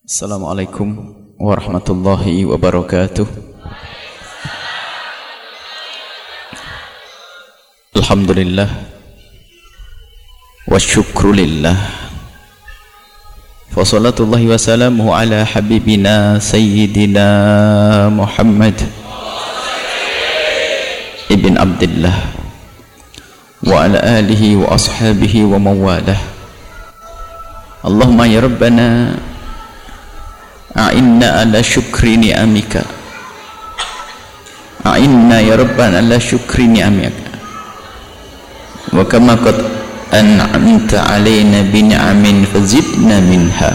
Assalamualaikum warahmatullahi wabarakatuh. Alhamdulillah wa syukrulillah wa salatullahi wa salamuhu ala habibina sayyidina Muhammad ibn Abdullah wa ala alihi wa ashabihi wa mawalah. Allahumma ya Rabbana a'inna ala syukri ni'amika, a'inna ya Rabbana ala syukri ni'amika wa kama qad an'amta alaina bi ni'amin fazidna minha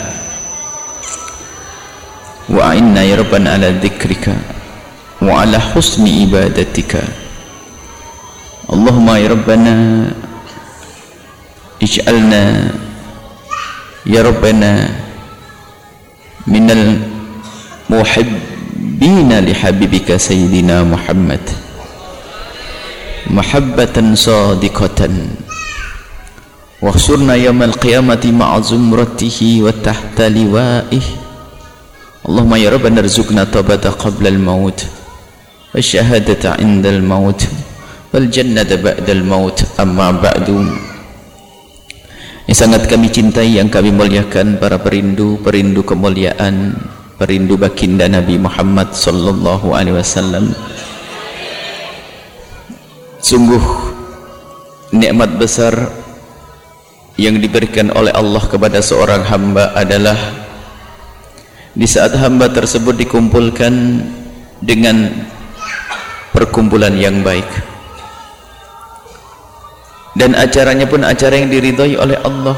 wa a'inna ya Rabbana ala dzikrika wa ala husni ibadatika. Allahumma ya Rabbana ij'alna ya Rabbana minal muhibbina li habibika sayyidina Muhammad mahabbatan sadiqatan wa khsurna yawmal qiyamati ma'a zumratihi wa tahta liwa'ih. Allahumma ya Rabbana arzuqna tabata qabla al-maut wa syahadata 'inda al-maut wal jannata ba'da al-maut. Amma ba'du. Yang sangat kami cintai, yang kami muliakan, para perindu kemuliaan, perindu baginda Nabi Muhammad sallallahu alaihi wasallam. Sungguh nikmat besar yang diberikan oleh Allah kepada seorang hamba adalah di saat hamba tersebut dikumpulkan dengan perkumpulan yang baik, dan acaranya pun acara yang diridhai oleh Allah.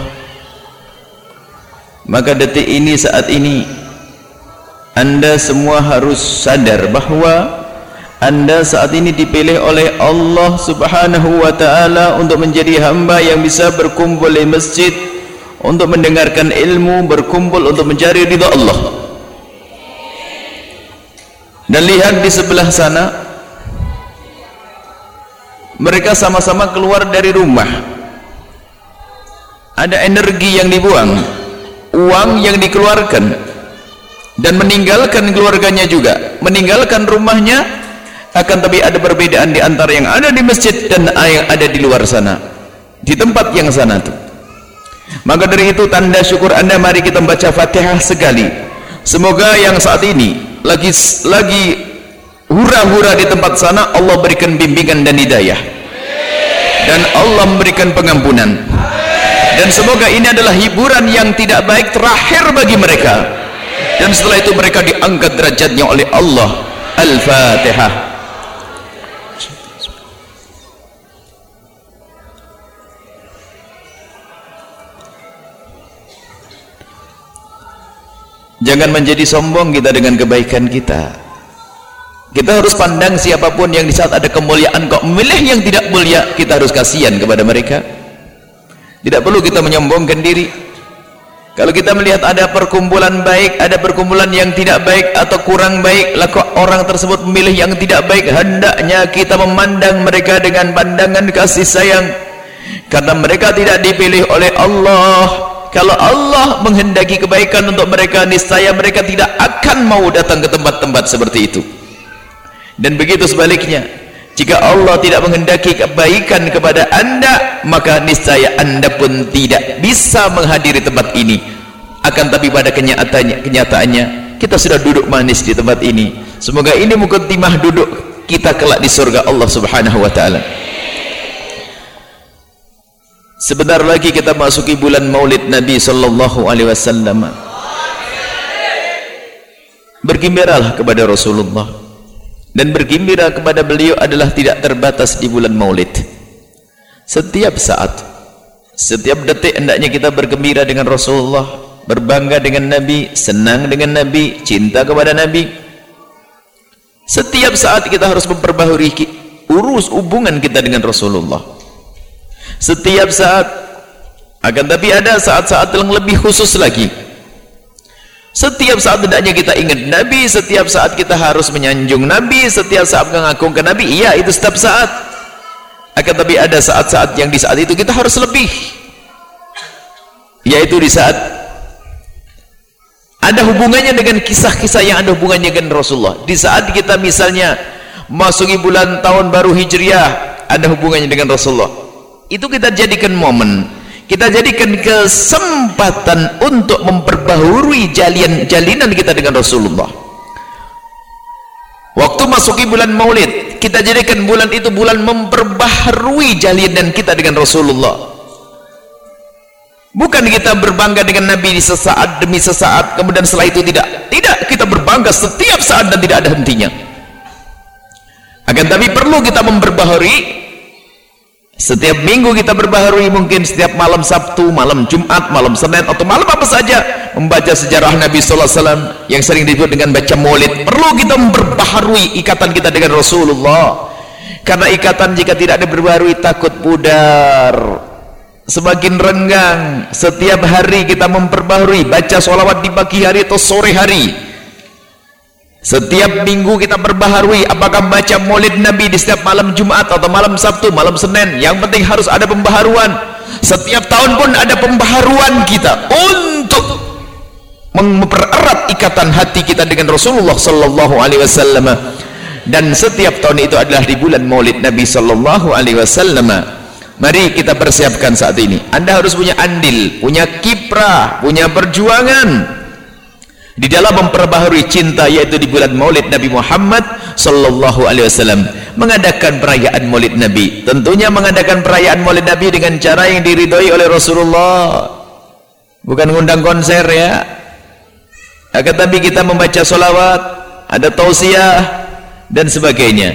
Maka detik ini, saat ini, Anda semua harus sadar bahwa Anda saat ini dipilih oleh Allah subhanahu wa ta'ala untuk menjadi hamba yang bisa berkumpul di masjid untuk mendengarkan ilmu, berkumpul untuk mencari ridha Allah. Dan lihat di sebelah sana, mereka sama-sama keluar dari rumah. Ada energi yang dibuang, uang yang dikeluarkan, dan meninggalkan keluarganya juga, meninggalkan rumahnya. Akan tapi ada perbedaan di antara yang ada di masjid dan yang ada di luar sana, di tempat yang sana tuh. Maka dari itu tanda syukur Anda, mari kita baca Fatihah sekali. Semoga yang saat ini lagi hura-hura di tempat sana, Allah berikan bimbingan dan hidayah, dan Allah memberikan pengampunan, dan semoga ini adalah hiburan yang tidak baik terakhir bagi mereka, dan setelah itu mereka diangkat derajatnya oleh Allah. Al-Fatihah. Jangan menjadi sombong kita dengan kebaikan kita. Kita harus pandang siapapun yang di saat ada kemuliaan kok memilih yang tidak mulia, kita harus kasihan kepada mereka. Tidak perlu kita menyombongkan diri. Kalau kita melihat ada perkumpulan baik, ada perkumpulan yang tidak baik atau kurang baik, lalu orang tersebut memilih yang tidak baik, hendaknya kita memandang mereka dengan pandangan kasih sayang, karena mereka tidak dipilih oleh Allah. Kalau Allah menghendaki kebaikan untuk mereka, niscaya mereka tidak akan mau datang ke tempat-tempat seperti itu. Dan begitu sebaliknya, jika Allah tidak menghendaki kebaikan kepada Anda, maka niscaya Anda pun tidak bisa menghadiri tempat ini. Akan tapi pada kenyataannya kita sudah duduk manis di tempat ini. Semoga ini mukaddimah duduk kita kelak di surga Allah subhanahu wa ta'ala. Sebentar lagi kita masuki bulan Maulid Nabi sallallahu alaihi wasallam. Bergembiralah kepada Rasulullah, dan bergembira kepada beliau adalah tidak terbatas di bulan Maulid. Setiap saat, setiap detik hendaknya kita bergembira dengan Rasulullah, berbangga dengan Nabi, senang dengan Nabi, cinta kepada Nabi. Setiap saat kita harus memperbaharui urus hubungan kita dengan Rasulullah. Setiap saat. Akan tapi ada saat-saat yang lebih khusus lagi. Setiap saat hendaknya kita ingat Nabi, setiap saat kita harus menyanjung Nabi, setiap saat mengagungkan Nabi. Iya, itu setiap saat. Akan tapi ada saat-saat yang di saat itu kita harus lebih, yaitu di saat ada hubungannya dengan kisah-kisah yang ada hubungannya dengan Rasulullah. Di saat kita misalnya masuki bulan tahun baru Hijriah, ada hubungannya dengan Rasulullah, itu kita jadikan momen, kita jadikan kesempatan untuk memperbaharui jalinan kita dengan Rasulullah. Waktu masuki bulan Maulid, kita jadikan bulan itu bulan memperbaharui jalinan kita dengan Rasulullah. Bukan kita berbangga dengan Nabi di sesaat demi sesaat, kemudian setelah itu tidak. Tidak, kita berbangga setiap saat dan tidak ada hentinya. Akan tapi perlu kita memperbaharui. Setiap minggu kita berbaharui, mungkin setiap malam Sabtu, malam Jumat, malam Senin, atau malam apa saja, membaca sejarah Nabi sallallahu alaihi wasallam yang sering disebut dengan baca Maulid. Perlu kita memperbaharui ikatan kita dengan Rasulullah. Karena ikatan jika tidak diperbaharui takut pudar, semakin renggang. Setiap hari kita memperbaharui, baca sholawat di pagi hari atau sore hari. Setiap minggu kita perbaharui, apakah baca Maulid Nabi di setiap malam Jumat atau malam Sabtu, malam Senin. Yang penting harus ada pembaharuan. Setiap tahun pun ada pembaharuan kita untuk mempererat ikatan hati kita dengan Rasulullah sallallahu alaihi wasallam. Dan setiap tahun itu adalah di bulan Maulid Nabi sallallahu alaihi wasallam. Mari kita persiapkan saat ini. Anda harus punya andil, punya kiprah, punya perjuangan di dalam memperbaharui cinta, yaitu di bulan Maulid Nabi Muhammad sallallahu alaihi wasallam. Mengadakan perayaan Maulid Nabi, tentunya mengadakan perayaan Maulid Nabi dengan cara yang diridhoi oleh Rasulullah, bukan ngundang konser ya. Akan tapi kita membaca sholawat, ada tausiah dan sebagainya.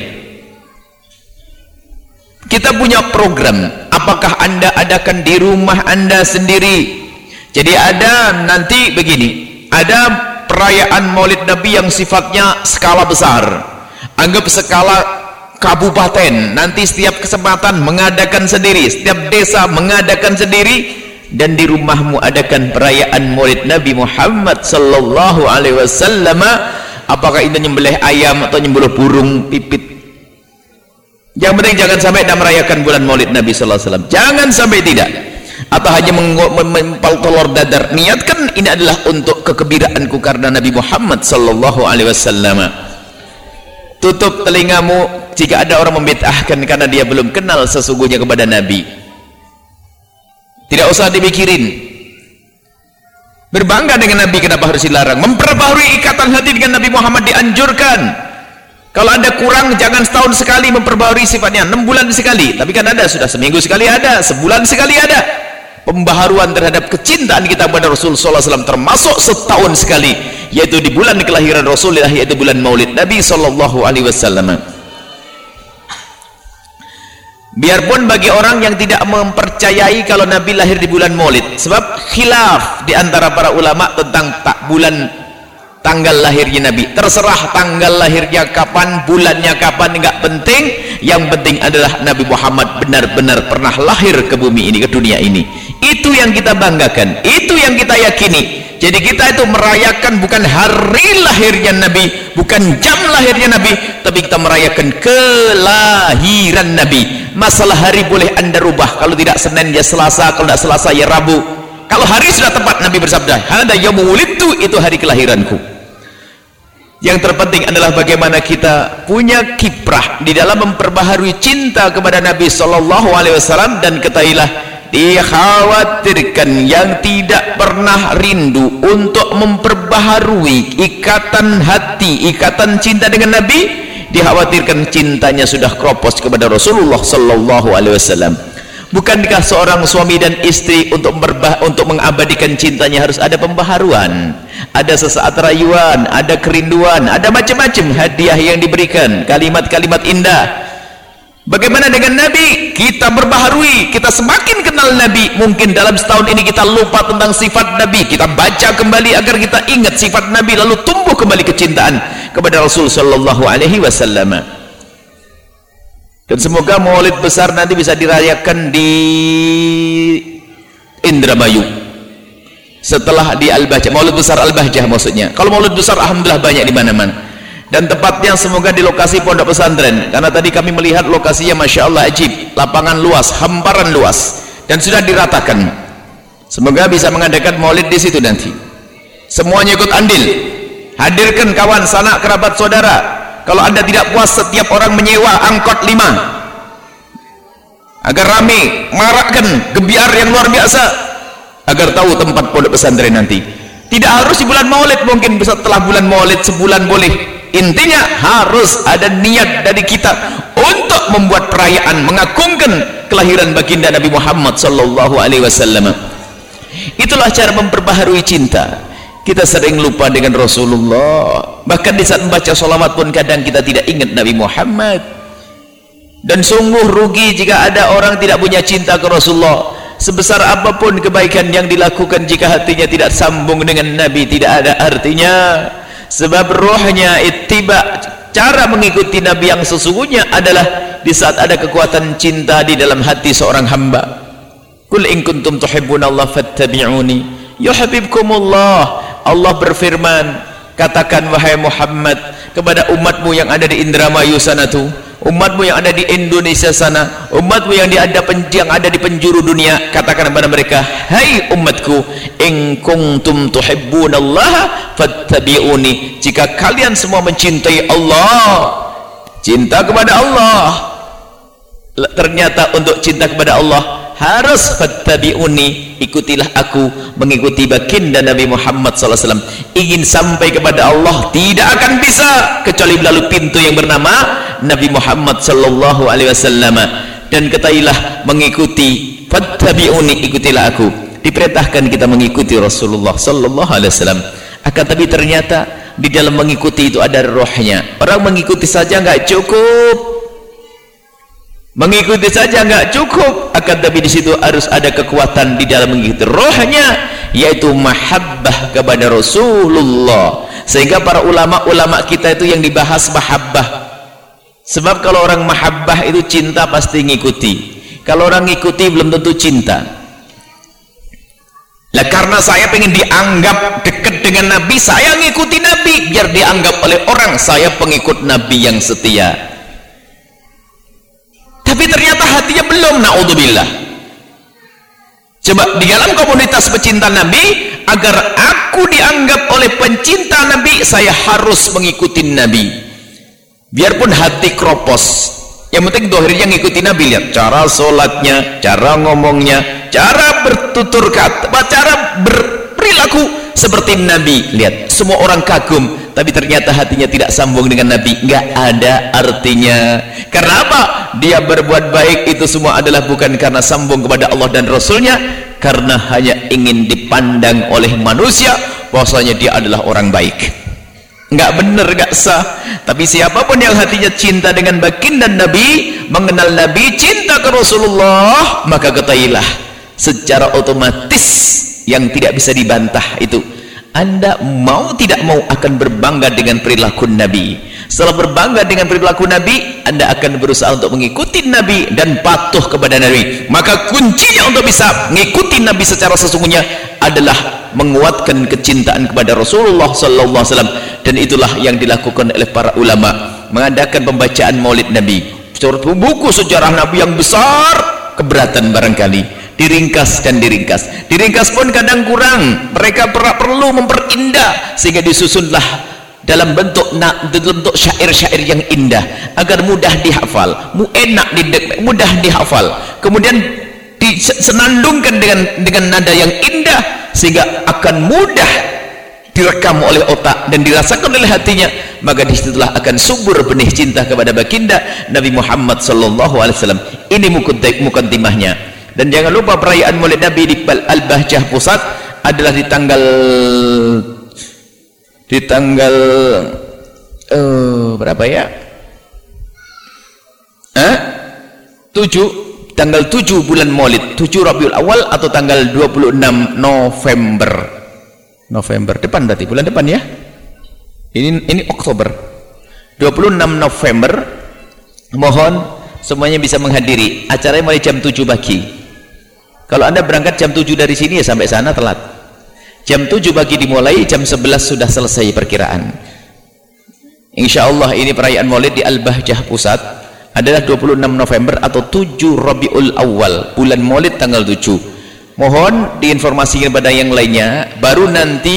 Kita punya program. Apakah Anda adakan di rumah Anda sendiri? Jadi ada nanti begini, ada perayaan Maulid Nabi yang sifatnya skala besar, anggap skala kabupaten. Nanti setiap kesempatan mengadakan sendiri, setiap desa mengadakan sendiri, dan di rumahmu adakan perayaan Maulid Nabi Muhammad sallallahu alaihi wasallam. Apakah itu nyembelih ayam atau nyembelih burung pipit, yang penting jangan sampai tidak merayakan bulan Maulid Nabi sallallahu alaihi wasallam. Jangan sampai tidak. Atau hanya mempal telur dadar, niatkan ini adalah untuk kegembiraanku karena Nabi Muhammad sallallahu alaihi wasallam. Tutup telingamu jika ada orang membid'ahkan karena dia belum kenal sesungguhnya kepada Nabi. Tidak usah dipikirin. Berbangga dengan Nabi kenapa harus dilarang? Memperbaharui ikatan hati dengan Nabi Muhammad dianjurkan. Kalau Anda kurang, jangan setahun sekali memperbaharui sifatnya, 6 bulan sekali. Tapi kan ada, sudah seminggu sekali ada, sebulan sekali ada. Pembaharuan terhadap kecintaan kita kepada Rasul sallallahu alaihi wasallam termasuk setahun sekali, yaitu di bulan kelahiran Rasulullah, yaitu bulan Maulid Nabi sallallahu alaihi wasallam. Biarpun bagi orang yang tidak mempercayai kalau Nabi lahir di bulan Maulid, sebab khilaf di antara para ulama tentang tanggal lahirnya Nabi. Terserah tanggal lahirnya kapan, bulannya kapan, enggak penting. Yang penting adalah Nabi Muhammad benar-benar pernah lahir ke bumi ini, ke dunia ini. Itu yang kita banggakan, itu yang kita yakini. Jadi kita itu merayakan bukan hari lahirnya Nabi, bukan jam lahirnya Nabi, tapi kita merayakan kelahiran Nabi. Masalah hari boleh Anda rubah, kalau tidak Senin ya Selasa, kalau tidak Selasa ya Rabu. Kalau hari sudah tepat, Nabi bersabda, "Hada yaumul wulidtu," itu hari kelahiranku. Yang terpenting adalah bagaimana kita punya kiprah di dalam memperbaharui cinta kepada Nabi sallallahu alaihi wasallam. Dan ketahuilah, dikhawatirkan yang tidak pernah rindu untuk memperbaharui ikatan hati, ikatan cinta dengan Nabi, dikhawatirkan cintanya sudah kropos kepada Rasulullah sallallahu alaihi wasallam. Bukankah seorang suami dan istri untuk mengabadikan cintanya harus ada pembaharuan, ada sesaat rayuan, ada kerinduan, ada macam-macam hadiah yang diberikan, kalimat-kalimat indah. Bagaimana dengan Nabi? Kita berbaharui, kita semakin kenal Nabi. Mungkin dalam setahun ini kita lupa tentang sifat Nabi, kita baca kembali agar kita ingat sifat Nabi, lalu tumbuh kembali kecintaan kepada Rasul sallallahu alaihi wasallam. Dan semoga Maulid besar nanti bisa dirayakan di Indramayu setelah di Al-Bahjah. Maulid besar Al-Bahjah maksudnya. Kalau Maulid besar alhamdulillah banyak di mana-mana. Dan tepatnya semoga di lokasi pondok pesantren, karena tadi kami melihat lokasinya Masya Allah ajib, lapangan luas, hamparan luas, dan sudah diratakan. Semoga bisa mengadakan Maulid di situ nanti. semuanya ikut andil. Hadirkan kawan, sanak, kerabat, saudara. Kalau anda tidak puas, setiap orang menyewa angkot 5 agar rame, marakkan gebiar yang luar biasa agar tahu tempat pondok pesantren nanti. Tidak harus di bulan Maulid, mungkin setelah bulan Maulid sebulan boleh. Intinya harus ada niat dari kita untuk membuat perayaan mengagungkan kelahiran baginda Nabi Muhammad sallallahu alaihi wasallam. Itulah cara memperbaharui cinta. Kita sering lupa dengan Rasulullah, bahkan di saat membaca sholawat pun kadang kita tidak ingat Nabi Muhammad. Dan sungguh rugi jika ada orang tidak punya cinta ke Rasulullah. Sebesar apapun kebaikan yang dilakukan, jika hatinya tidak sambung dengan Nabi, tidak ada artinya. Sebab rohnya ittiba, cara mengikuti Nabi yang sesungguhnya adalah di saat ada kekuatan cinta di dalam hati seorang hamba. Qul in kuntum tuhibbunallaha fattabi'uni yuhibbukumullah. Allah berfirman, katakan wahai Muhammad kepada umatmu yang ada di Indramayu sana tuh, umatmu yang ada di Indonesia sana, umatmu yang ada di penjuru dunia, katakan kepada mereka, hai umatku, in kuntum tuhibbunallaha fattabi'uni. Jika kalian semua mencintai Allah, cinta kepada Allah, ternyata untuk cinta kepada Allah harus fattabi'uni, ikutilah aku, mengikuti baginda Nabi Muhammad SAW. Ingin sampai kepada Allah tidak akan bisa kecuali melalui pintu yang bernama Nabi Muhammad sallallahu alaihi wasallam. Dan ketahuilah, mengikuti, fattabi'uni, ikutilah aku. Diperintahkan kita mengikuti Rasulullah sallallahu alaihi wasallam. Akan tapi ternyata di dalam mengikuti itu ada rohnya. Orang mengikuti saja enggak cukup. Mengikuti saja enggak cukup, akan tapi di situ harus ada kekuatan di dalam mengikuti rohnya, yaitu mahabbah kepada Rasulullah. Sehingga para ulama-ulama kita itu yang dibahas mahabbah. Sebab kalau orang mahabbah itu cinta pasti ngikuti. Kalau orang ngikuti belum tentu cinta. Lah karena saya pengen dianggap dekat dengan Nabi, saya ngikuti Nabi biar dianggap oleh orang saya pengikut Nabi yang setia. Tapi ternyata hatinya belum, naudzubillah. Coba di dalam komunitas pecinta Nabi, agar aku dianggap oleh pencinta Nabi, saya harus mengikuti Nabi. Biarpun hati kropos, yang penting dohirnya ngikuti Nabi. Lihat cara sholatnya, cara ngomongnya, cara bertutur kata, cara berperilaku seperti Nabi. Lihat, semua orang kagum, tapi ternyata hatinya tidak sambung dengan Nabi, nggak ada artinya. Karena apa? Dia berbuat baik itu semua adalah bukan karena sambung kepada Allah dan Rasulnya, karena hanya ingin dipandang oleh manusia bahwasanya dia adalah orang baik. Nggak benar, nggak sah. Tapi siapapun yang hatinya cinta dengan baginda Nabi, mengenal Nabi, cinta ke Rasulullah, maka ketahuilah secara otomatis yang tidak bisa dibantah itu, Anda mau tidak mau akan berbangga dengan perilaku Nabi. Setelah berbangga dengan perilaku Nabi, Anda akan berusaha untuk mengikuti Nabi dan patuh kepada Nabi. Maka kuncinya untuk bisa mengikuti Nabi secara sesungguhnya adalah menguatkan kecintaan kepada Rasulullah sallallahu alaihi wasallam. Dan itulah yang dilakukan oleh para ulama, mengadakan pembacaan Maulid Nabi. Buku sejarah Nabi yang besar keberatan barangkali, diringkas dan diringkas pun kadang kurang. Mereka perlu memperindah sehingga disusunlah dalam bentuk syair-syair yang indah agar mudah dihafal, mudah dihafal, kemudian disenandungkan dengan nada yang indah sehingga akan mudah direkam oleh otak dan dirasakan oleh hatinya. Maka disitulah akan subur benih cinta kepada baginda Nabi Muhammad sallallahu alaihi wasallam. Ini mukaddimahnya. Dan jangan lupa perayaan Maulid Nabi di Al-Bahjah Pusat adalah di tanggal berapa ya? 7 bulan Maulid, 7 Rabiul Awal atau tanggal 26 November depan, berarti bulan depan ya. Ini Oktober. 26 November. Mohon semuanya bisa menghadiri. Acaranya mulai jam 7 pagi. Kalau Anda berangkat jam 7 dari sini ya sampai sana telat. Jam 7 pagi dimulai, jam 11 sudah selesai perkiraan. Insyaallah ini perayaan Maulid di Al-Bahjah Pusat adalah 26 November atau 7 Rabiul Awal, bulan Maulid tanggal 7. Mohon diinformasikan kepada yang lainnya, baru nanti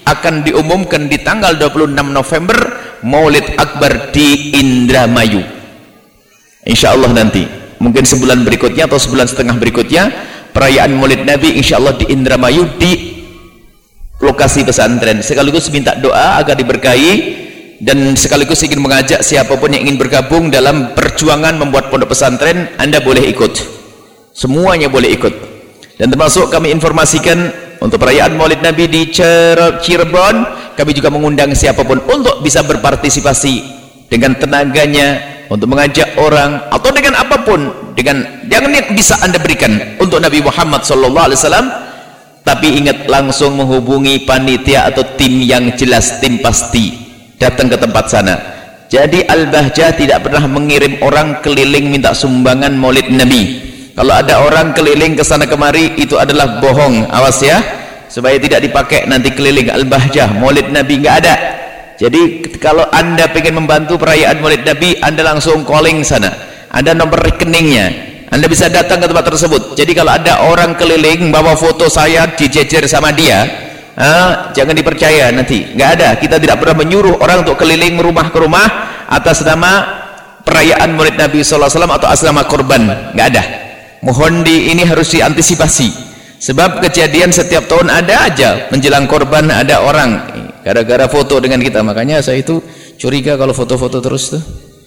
akan diumumkan di tanggal 26 November Maulid Akbar di Indramayu. Insyaallah nanti mungkin sebulan berikutnya atau sebulan setengah berikutnya perayaan Maulid Nabi insyaallah di Indramayu di lokasi pesantren. Sekaligus minta doa agar diberkahi, dan sekaligus ingin mengajak siapapun yang ingin bergabung dalam perjuangan membuat pondok pesantren. Anda boleh ikut, semuanya boleh ikut. Dan termasuk kami informasikan untuk perayaan Maulid Nabi di Cirebon, kami juga mengundang siapapun untuk bisa berpartisipasi dengan tenaganya untuk mengajak orang atau dengan apapun, dengan yang bisa Anda berikan untuk Nabi Muhammad SAW. Tapi ingat, langsung menghubungi panitia atau tim yang jelas, tim pasti, datang ke tempat sana. Jadi Al-Bahjah tidak pernah mengirim orang keliling minta sumbangan Maulid Nabi. Kalau ada orang keliling ke sana kemari, itu adalah bohong. Awas ya, supaya tidak dipakai nanti keliling Al-Bahjah Maulid Nabi, nggak ada. Jadi kalau Anda ingin membantu perayaan Maulid Nabi, Anda langsung calling sana, ada nomor rekeningnya, Anda bisa datang ke tempat tersebut. Jadi kalau ada orang keliling bawa foto saya dijejer sama dia, jangan dipercaya, nanti nggak ada. Kita tidak pernah menyuruh orang untuk keliling rumah ke rumah atas nama perayaan Maulid Nabi SAW atau atas nama korban, nggak ada. Mohon ini harus diantisipasi, sebab kejadian setiap tahun ada aja menjelang korban ada orang gara-gara foto dengan kita. Makanya saya itu curiga kalau foto-foto terus tuh.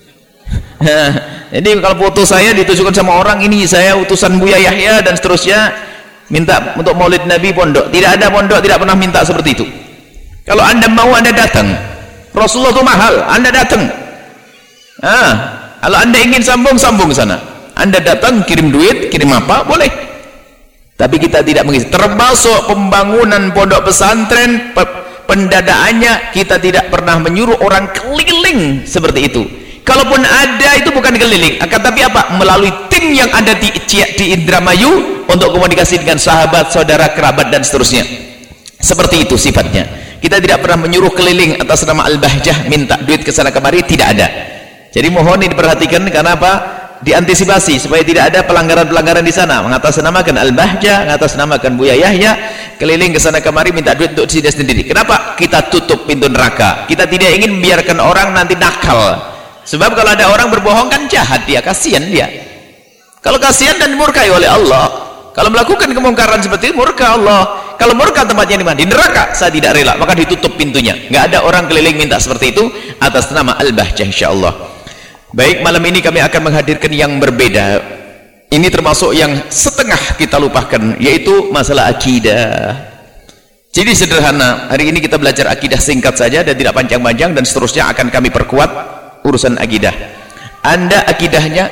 Jadi kalau foto saya ditujukan sama orang, ini saya utusan Buya Yahya dan seterusnya, minta untuk Maulid Nabi pondok. Tidak ada pondok tidak pernah minta seperti itu. Kalau Anda mau, Anda datang. Rasulullah itu mahal, Anda datang. Kalau Anda ingin sambung sana, Anda datang, kirim duit, kirim apa, boleh. Tapi kita tidak mengisi. Termasuk pembangunan pondok pesantren, pendadaannya, kita tidak pernah menyuruh orang keliling seperti itu. Kalaupun ada, itu bukan keliling, akan tapi apa? Melalui tim yang ada di Indramayu untuk komunikasi dengan sahabat, saudara, kerabat dan seterusnya. Seperti itu sifatnya. Kita tidak pernah menyuruh keliling atas nama Al-Bahjah minta duit ke sana kemari, tidak ada. Jadi mohon ini diperhatikan, karena apa? Diantisipasi supaya tidak ada pelanggaran-pelanggaran di sana. Mengatasnamakan Al-Bahjah, mengatasnamakan Buya Yahya, keliling ke sana kemari minta duit untuk diri sendiri. Kenapa? Kita tutup pintu neraka. Kita tidak ingin membiarkan orang nanti nakal. Sebab kalau ada orang berbohong kan jahat dia, kasihan dia. Kalau kasihan dan murkai oleh Allah. Kalau melakukan kemungkaran seperti itu, murka Allah. Kalau murka tempatnya di mana? Di neraka. Saya tidak rela, maka ditutup pintunya. Nggak ada orang keliling minta seperti itu atas nama Al-Bahjah, insyaallah. Baik, malam ini kami akan menghadirkan yang berbeda. Ini termasuk yang setengah kita lupakan, yaitu masalah akidah. Jadi sederhana, hari ini kita belajar akidah singkat saja dan tidak panjang-panjang, dan seterusnya akan kami perkuat urusan akidah. Anda akidahnya,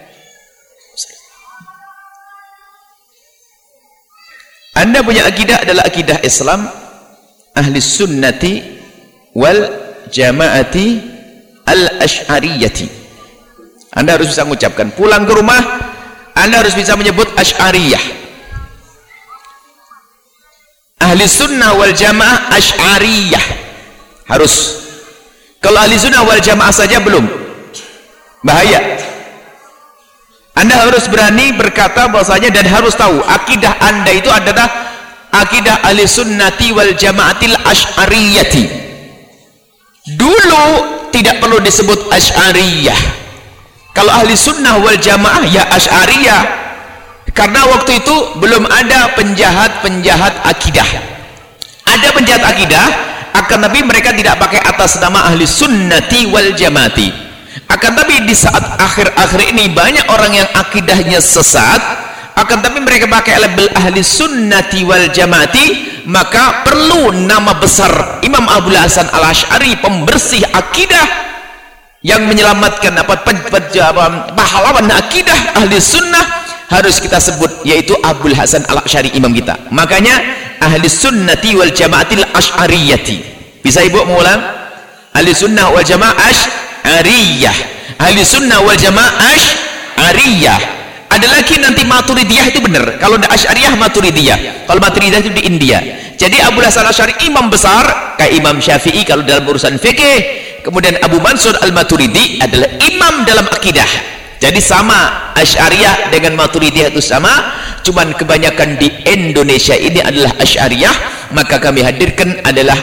Anda punya akidah adalah akidah Islam, ahli sunnati wal jamaati al-ash'ariyati. Anda harus bisa mengucapkan, pulang ke rumah Anda harus bisa menyebut Asy'ariyah. Ahli sunnah wal jamaah Asy'ariyah harus. Kalau ahli sunnah wal jamaah saja belum, bahaya. Anda harus berani berkata bahwasanya dan harus tahu akidah Anda itu adalah akidah ahli sunnati wal jamaatil asy'ariyati. Dulu tidak perlu disebut Asy'ariyah. Kalau ahli sunnah wal jamaah ya Asy'ariyah, karena waktu itu belum ada penjahat-penjahat akidah. Ada penjahat akidah, akan tapi mereka tidak pakai atas nama ahli sunnati wal jamaati. Akan tapi di saat akhir-akhir ini banyak orang yang akidahnya sesat, akan tapi mereka pakai label ahli sunnati wal jamaati, maka perlu nama besar Imam Abul Hasan Al-Asy'ari, pembersih akidah, yang menyelamatkan pahlawan akidah ahli sunnah, harus kita sebut, yaitu Abul Hasan Al-Asy'ari, imam kita. Makanya ahli sunnati wal jamaatil asy'ariyati. Bisa ibu mengulang? Ahli sunnah wal jamaah asy'ariyah, ahli sunnah wal jamaah asy'ariyah. Ada lagi nanti Maturidiyah, itu benar. Kalau ada Asy'ariyah, Maturidiyah. Kalau Maturidiyah itu di India. Jadi Abul Hasan Al-Asy'ari imam besar kayak Imam Syafi'i kalau dalam urusan fikih. Kemudian Abu Mansur Al-Maturidi adalah imam dalam akidah. Jadi sama, Asy'ariyah dengan Maturidiyah itu sama, cuman kebanyakan di Indonesia ini adalah Asy'ariyah. Maka kami hadirkan adalah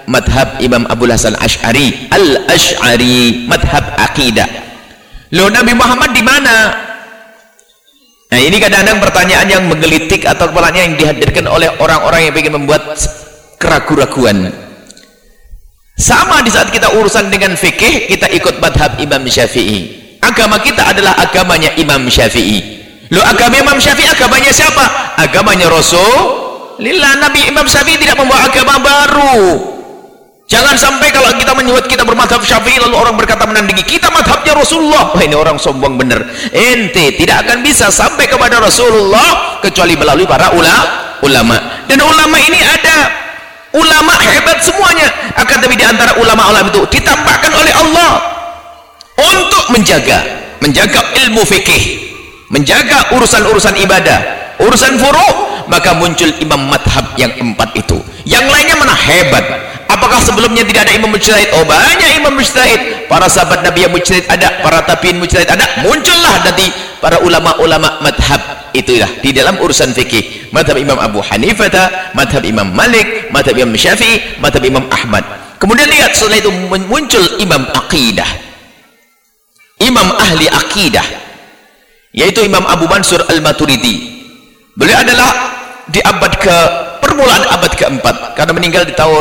madhab Imam Abul Hasan Asy'ari, Al-Asy'ari, madhab akidah. Loh, Nabi Muhammad di mana? Nah, ini kadang-kadang pertanyaan yang menggelitik atau pertanyaan yang dihadirkan oleh orang-orang yang ingin membuat keraguan-raguan. Sama di saat kita urusan dengan fikih, kita ikut madhab Imam Syafi'i. Agama kita adalah agamanya Imam Syafi'i. Loh, agama Imam Syafi'i agamanya siapa? Agamanya Rasulullah. Nabi Imam Syafi'i tidak membawa agama baru. Jangan sampai kalau kita menyebut kita bermadhab Syafi'i lalu orang berkata menandingi kita madhabnya Rasulullah. Wah, ini orang sombong bener. Ente tidak akan bisa sampai kepada Rasulullah kecuali melalui para ulama. Dan ulama ini ada ulama hebat semuanya. Akan tapi di antara ulama-ulama itu ditampakkan oleh Allah untuk menjaga ilmu fikih, menjaga urusan-urusan ibadah, urusan furu', maka muncul imam madhab yang 4 itu. Yang lainnya mana hebat? Apakah sebelumnya tidak ada imam mujtahid? Oh, banyak imam mujtahid. Para sahabat Nabi yang mujtahid ada, para tabi'in mujtahid ada. Muncullah nanti para ulama-ulama madhab itulah di dalam urusan fikih. Madhab Imam Abu Hanifah, madhab Imam Malik, madhab Imam Syafi'i, madhab Imam Ahmad. Kemudian lihat setelah itu muncul imam akidah, imam ahli akidah, yaitu Imam Abu Mansur Al-Maturidi. Beliau adalah di abad permulaan abad keempat, karena meninggal di tahun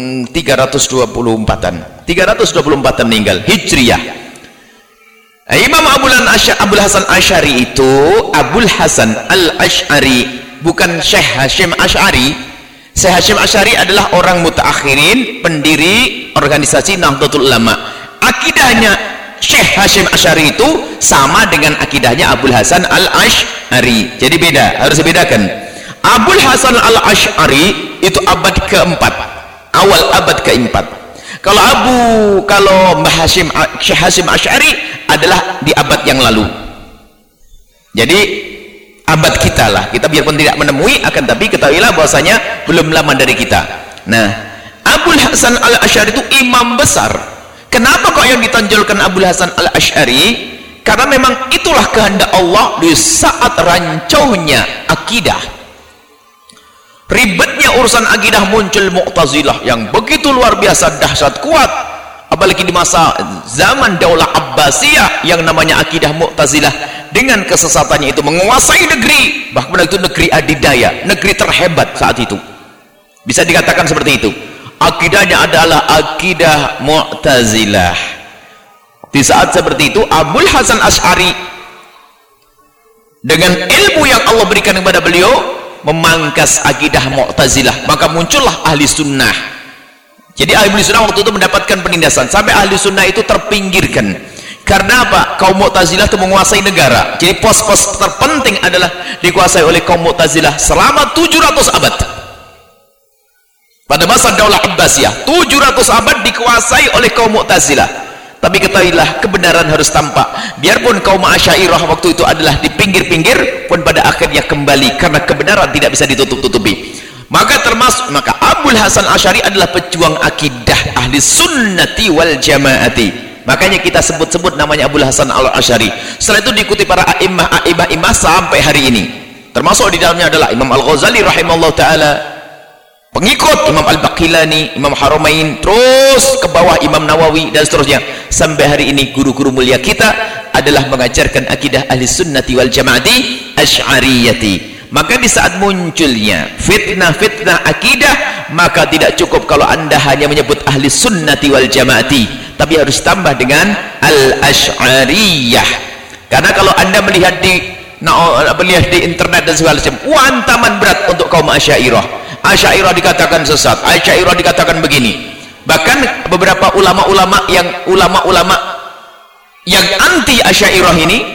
324an meninggal Hijriyah. Imam Abul Hasan Asy'ari itu Abul Hasan Al-Asy'ari, bukan Syekh Hasyim Asy'ari. Syekh Hasyim Asy'ari adalah orang mutaakhirin, pendiri organisasi Nahdlatul Ulama. Akidahnya Syekh Hasyim Asy'ari itu sama dengan akidahnya Abul Hasan Al-Asy'ari. Jadi beda, harus dibedakan. Abul Hasan Al-Asy'ari itu abad keempat, awal abad keempat. Kalau Syekh Hasyim Asy'ari adalah di abad yang lalu. Jadi abad kita lah, kita biarpun tidak menemui, akan tapi ketahuilah bahwasanya belum lama dari kita. Nah, Abul Hasan Al-Asy'ari itu imam besar. Kenapa kok yang ditonjolkan Abul Hasan Al-Asy'ari? Karena memang itulah kehendak Allah di saat rancaunya akidah. Ribetnya urusan akidah, muncul Mu'tazilah yang begitu luar biasa dahsyat kuat, apalagi di masa zaman Daulah Abbasiyah yang namanya akidah Mu'tazilah dengan kesesatannya itu menguasai negeri, bahkan itu negeri adidaya, negeri terhebat saat itu, bisa dikatakan seperti itu. Akidahnya adalah akidah Mu'tazilah. Di saat seperti itu Abul Hasan Asy'ari dengan ilmu yang Allah berikan kepada beliau memangkas akidah Mu'tazilah, maka muncullah ahli sunnah. Jadi ahli sunnah waktu itu mendapatkan penindasan, sampai ahli sunnah itu terpinggirkan. Karena apa? Kaum Mu'tazilah itu menguasai negara. Jadi pos-pos terpenting adalah dikuasai oleh kaum Mu'tazilah selama 700 abad. Pada masa Daulah Abbasiyah 700 abad dikuasai oleh kaum Mu'tazilah. Tapi ketahuilah kebenaran harus tampak. Biarpun kaum Asy'ariyah waktu itu adalah di pinggir-pinggir, pun pada akhirnya kembali karena kebenaran tidak bisa ditutup-tutupi. Maka Abul Hasan Asy'ari adalah pejuang akidah ahli sunnati wal jamaati. Makanya kita sebut-sebut namanya Abul Hasan Al-Asy'ari. Setelah itu diikuti para a'imah sampai hari ini. Termasuk di dalamnya adalah Imam Al-Ghazali rahimahullah taala, pengikut Imam Al-Baqilani, Imam Haramain, terus ke bawah Imam Nawawi dan seterusnya. Sampai hari ini guru-guru mulia kita adalah mengajarkan akidah ahli sunnati wal jamaati asy'ariyati. Maka di saat munculnya fitnah-fitnah akidah, maka tidak cukup kalau anda hanya menyebut ahli sunnati wal jamaati, tapi harus tambah dengan al-asy'ariyah. Karena kalau anda melihat di internet dan segala macam, ancaman berat untuk kaum Asy'ariyah. Asy'ariyah dikatakan sesat, Asy'ariyah dikatakan begini. Bahkan beberapa ulama-ulama yang anti Asy'ariyah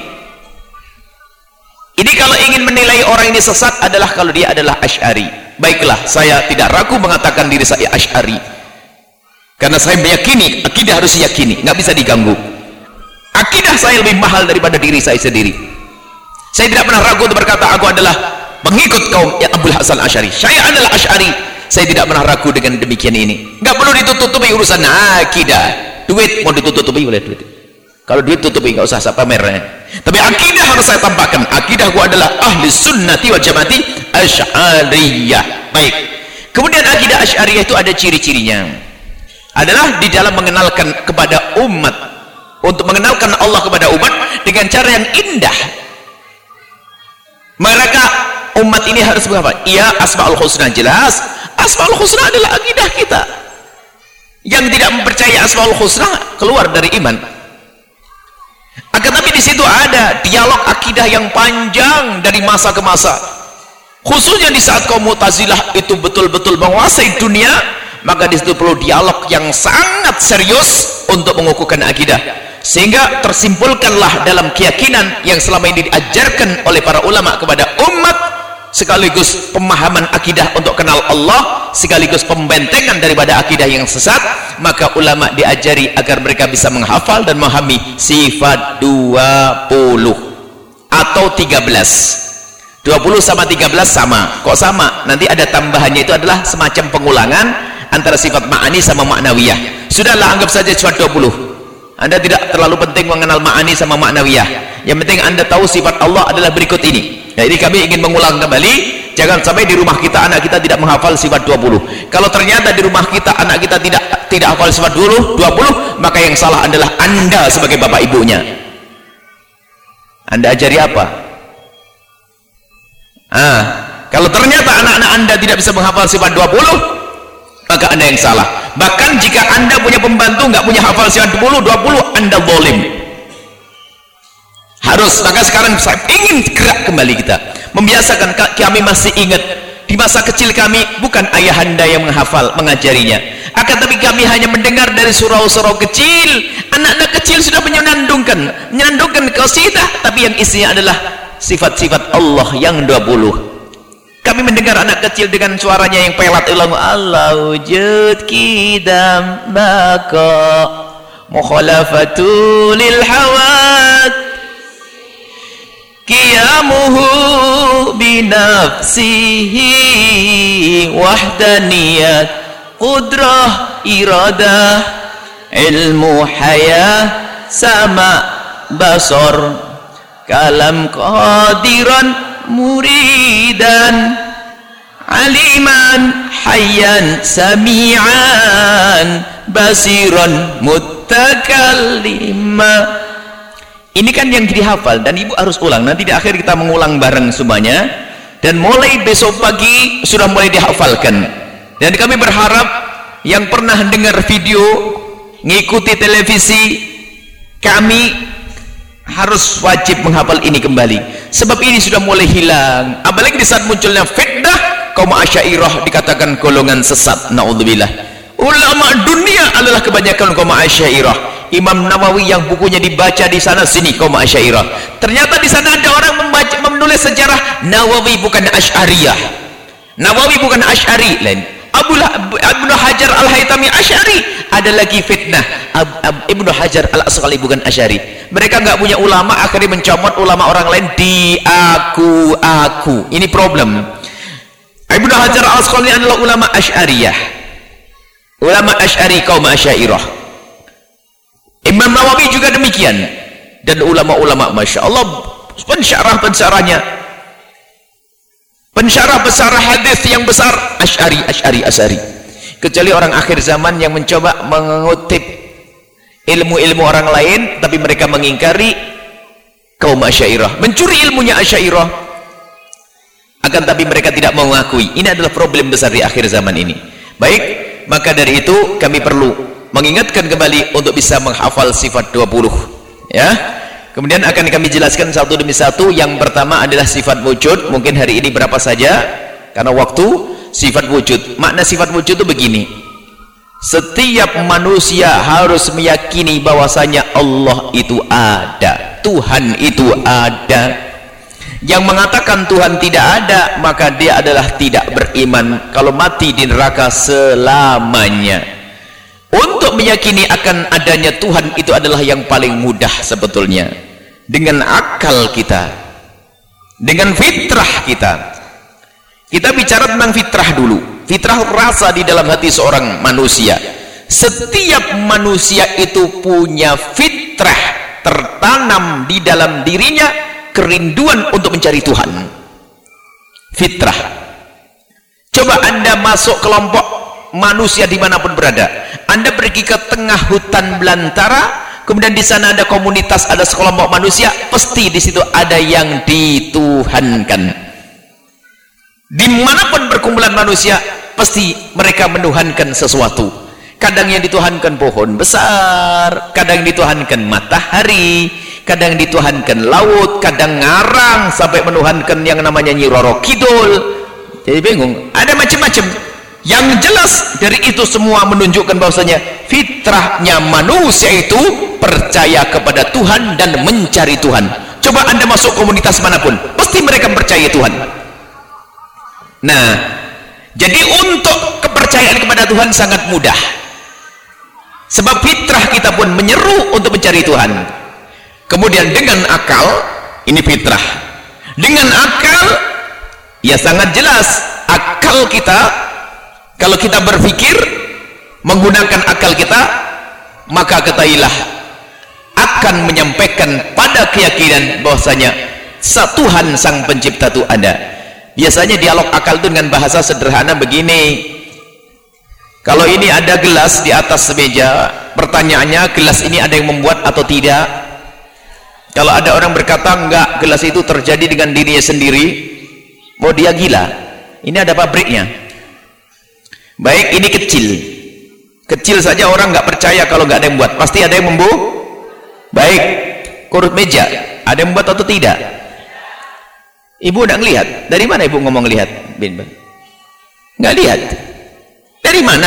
ini kalau ingin menilai orang ini sesat adalah kalau dia adalah Asy'ari. Baiklah, saya tidak ragu mengatakan diri saya Asy'ari, karena saya meyakini akidah harus diyakini, nggak bisa diganggu. Akidah saya lebih mahal daripada diri saya sendiri. Saya tidak pernah ragu untuk berkata aku adalah pengikut kaum Abul Hasan Asy'ari, saya adalah Asy'ari. Saya tidak pernah ragu dengan demikian ini. Nggak perlu ditutupi urusan akidah. Duit mau ditutupi oleh duit. Kalau duit tutupi, nggak usah saya pamernya. Tapi akidah harus saya tampakkan. Akidahku adalah ahli sunnati wal jamaati asy'ariyah. Baik. Kemudian akidah Asy'ariyah itu ada ciri-cirinya. adalah di dalam mengenalkan kepada umat, untuk mengenalkan Allah kepada umat dengan cara yang indah. Mereka umat ini harus berapa? Iya, Asmaul Husna jelas. Asmaul Husna adalah akidah kita. Yang tidak mempercayai Asmaul Husna keluar dari iman. Akan tapi di situ ada dialog akidah yang panjang dari masa ke masa. Khususnya di saat kaum Mu'tazilah itu betul-betul menguasai dunia, maka di situ perlu dialog yang sangat serius untuk mengukuhkan akidah. Sehingga tersimpulkanlah dalam keyakinan yang selama ini diajarkan oleh para ulama kepada umat, sekaligus pemahaman akidah untuk kenal Allah, sekaligus pembentengan daripada akidah yang sesat. Maka ulama diajari agar mereka bisa menghafal dan memahami sifat 20 atau 13. 20 sama 13 sama. Kok sama? Nanti ada tambahannya, itu adalah semacam pengulangan antara sifat ma'ani sama ma'nawiyah. Sudahlah, anggap saja sifat 20. Anda tidak terlalu penting mengenal ma'ani sama ma'nawiyah. Yang penting Anda tahu sifat Allah adalah berikut ini. Nah, ini kami ingin mengulang kembali. Jangan sampai di rumah kita anak kita tidak menghafal sifat 20. Kalau ternyata di rumah kita anak kita tidak hafal sifat 20, maka yang salah adalah Anda sebagai bapak ibunya. Anda ajari apa? Kalau ternyata anak-anak Anda tidak bisa menghafal sifat 20, maka Anda yang salah. Bahkan jika Anda punya pembantu nggak punya hafal sifat 20, Anda zalim. Harus. Maka sekarang saya ingin gerak kembali kita membiasakan. Kami masih ingat di masa kecil kami bukan ayahanda yang menghafal mengajarinya, akan tapi kami hanya mendengar dari surau-surau kecil. Anak-anak kecil sudah menyanandungkan qasidah, tapi yang isinya adalah sifat-sifat Allah yang 20. Kami mendengar anak kecil dengan suaranya yang pelat ulang, Allah wujud kidam baka mukhalafatu lil hawat qiyamuhu binafsihi wahdaniyat qudrah iradah ilmu hayah sama basar kalam qadiran muridan aliman hayyan sami'an basiran mutakallima. Ini kan yang dihafal dan ibu harus ulang. Nanti di akhir kita mengulang bareng semuanya, dan mulai besok pagi sudah mulai dihafalkan. Dan kami berharap yang pernah dengar video, ngikuti televisi kami, harus wajib menghafal ini kembali, sebab ini sudah mulai hilang. Apalagi di saat munculnya fitnah, kaum Asy'ariyah dikatakan golongan sesat, naudzubillah. Ulama dunia adalah kebanyakan kaum Asy'ariyah. Imam Nawawi yang bukunya dibaca di sana sini kaum Asy'ariyah. Ternyata di sana ada orang menulis sejarah Nawawi bukan Asy'ariyah. Nawawi bukan Asy'ari lain. Ibnu Hajar Al-Haytami Asy'ari. Ada lagi fitnah, Ibnu Hajar Al-Asqalani bukan Asy'ari. Mereka nggak punya ulama, akhirnya mencomot ulama orang lain di aku. Ini problem. Ibnu Hajar Al-Asqalani adalah ulama Asy'ariyah, ulama Asy'ari kaum Asy'ariyah. Imam Nawawi juga demikian, dan ulama-ulama Masya Allah pensyarah-pensyarahnya, pensyarah-pensyarah hadis yang besar Asy'ari. Kecuali orang akhir zaman yang mencoba mengutip ilmu-ilmu orang lain, tapi mereka mengingkari kaum Asy'ariyah, mencuri ilmunya Asy'ariyah, akan tapi mereka tidak mengakui. Ini adalah problem besar di akhir zaman ini. Baik, maka dari itu kami perlu mengingatkan kembali untuk bisa menghafal sifat 20, ya. Kemudian akan kami jelaskan satu demi satu. Yang pertama adalah sifat wujud. Mungkin hari ini berapa saja karena waktu. Sifat wujud, makna sifat wujud itu begini: setiap manusia harus meyakini bahwasanya Allah itu ada, Tuhan itu ada. Yang mengatakan Tuhan tidak ada, maka dia adalah tidak beriman, kalau mati di neraka selamanya. Untuk meyakini akan adanya Tuhan itu adalah yang paling mudah sebetulnya, dengan akal kita, dengan fitrah kita. Kita bicara tentang fitrah dulu. Fitrah rasa di dalam hati seorang manusia. Setiap manusia itu punya fitrah, tertanam di dalam dirinya kerinduan untuk mencari Tuhan. Fitrah. Coba Anda masuk kelompok manusia dimanapun berada. Anda pergi ke tengah hutan belantara, kemudian di sana ada komunitas, ada sekelompok manusia, pasti di situ ada yang dituhankan. Dimanapun perkumpulan manusia, pasti mereka menuhankan sesuatu. Kadang yang dituhankan pohon besar, kadang dituhankan matahari, kadang dituhankan laut, kadang ngarang, sampai menuhankan yang namanya Nyi Roro Kidul. Jadi bingung, ada macam-macam. Yang jelas dari itu semua menunjukkan bahwasanya fitrahnya manusia itu percaya kepada Tuhan dan mencari Tuhan. Coba Anda masuk komunitas manapun, pasti mereka percaya Tuhan. Nah, jadi untuk kepercayaan kepada Tuhan sangat mudah, sebab fitrah kita pun menyeru untuk mencari Tuhan. Kemudian dengan akal, ini fitrah. Dengan akal, ya sangat jelas akal kita, kalau kita berpikir menggunakan akal kita, maka ketahuilah akan menyampaikan pada keyakinan bahwasanya Tuhan sang pencipta itu ada. Biasanya dialog akal itu dengan bahasa sederhana begini. Kalau ini ada gelas di atas meja, pertanyaannya, gelas ini ada yang membuat atau tidak? Kalau ada orang berkata enggak, gelas itu terjadi dengan dirinya sendiri, mau dia gila. Ini ada pabriknya. Baik, ini kecil saja orang nggak percaya kalau nggak ada yang buat, pasti ada yang membuat. Baik, kurut meja, ada yang membuat atau tidak? Ibu nggak ngelihat. Dari mana ibu ngomong lihat? Nggak lihat. Dari mana?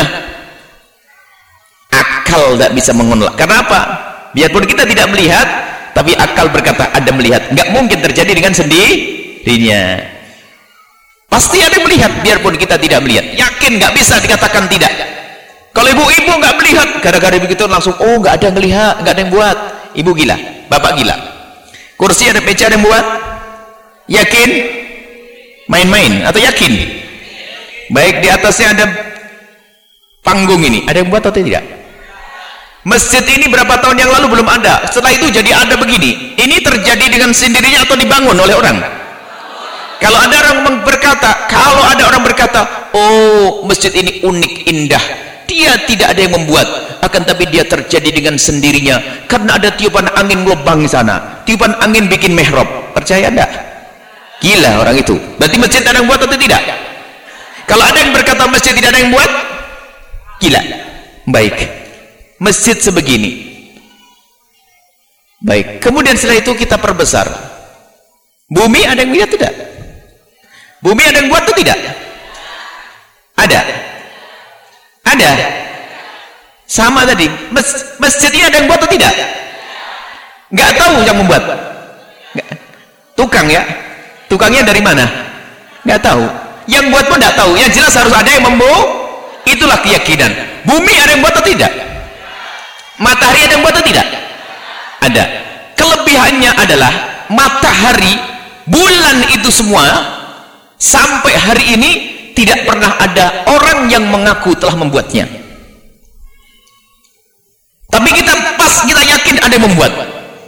Akal tidak bisa menolak. Karena apa? Biarpun kita tidak melihat, tapi akal berkata ada melihat. Nggak mungkin terjadi dengan sendirinya. Pasti ada yang melihat, biarpun kita tidak melihat. Yakin, nggak bisa dikatakan tidak. Kalau ibu-ibu nggak melihat, gara-gara begitu langsung, oh nggak ada yang melihat, nggak ada yang buat. Ibu gila, bapak gila. Kursi ada, meja ada yang buat. Yakin? Main-main atau yakin? Baik, di atasnya ada panggung ini, ada yang buat atau tidak? Masjid ini berapa tahun yang lalu belum ada, setelah itu jadi ada begini. Ini terjadi dengan sendirinya atau dibangun oleh orang? Kalau ada orang berkata, oh masjid ini unik, indah, dia tidak ada yang membuat, akan tapi dia terjadi dengan sendirinya karena ada tiupan angin lubang di sana, tiupan angin bikin mihrab. Percaya enggak? Gila orang itu. Berarti masjid ada yang buat atau tidak? Kalau ada yang berkata masjid tidak ada yang buat, gila. Baik, masjid sebegini. Baik, kemudian setelah itu kita perbesar. Bumi ada yang lihat tidak? Bumi ada yang buat atau tidak? Ada. Ada. Sama tadi, masjid ini ada yang buat atau tidak? Nggak tahu yang membuat. Nggak. Tukang ya? Tukangnya dari mana? Nggak tahu. Yang buat pun nggak tahu. Yang jelas harus ada yang membuat. Itulah keyakinan. Bumi ada yang buat atau tidak? Matahari ada yang buat atau tidak? Ada. Kelebihannya adalah matahari, bulan itu semua sampai hari ini tidak pernah ada orang yang mengaku telah membuatnya. Tapi kita yakin ada yang membuat.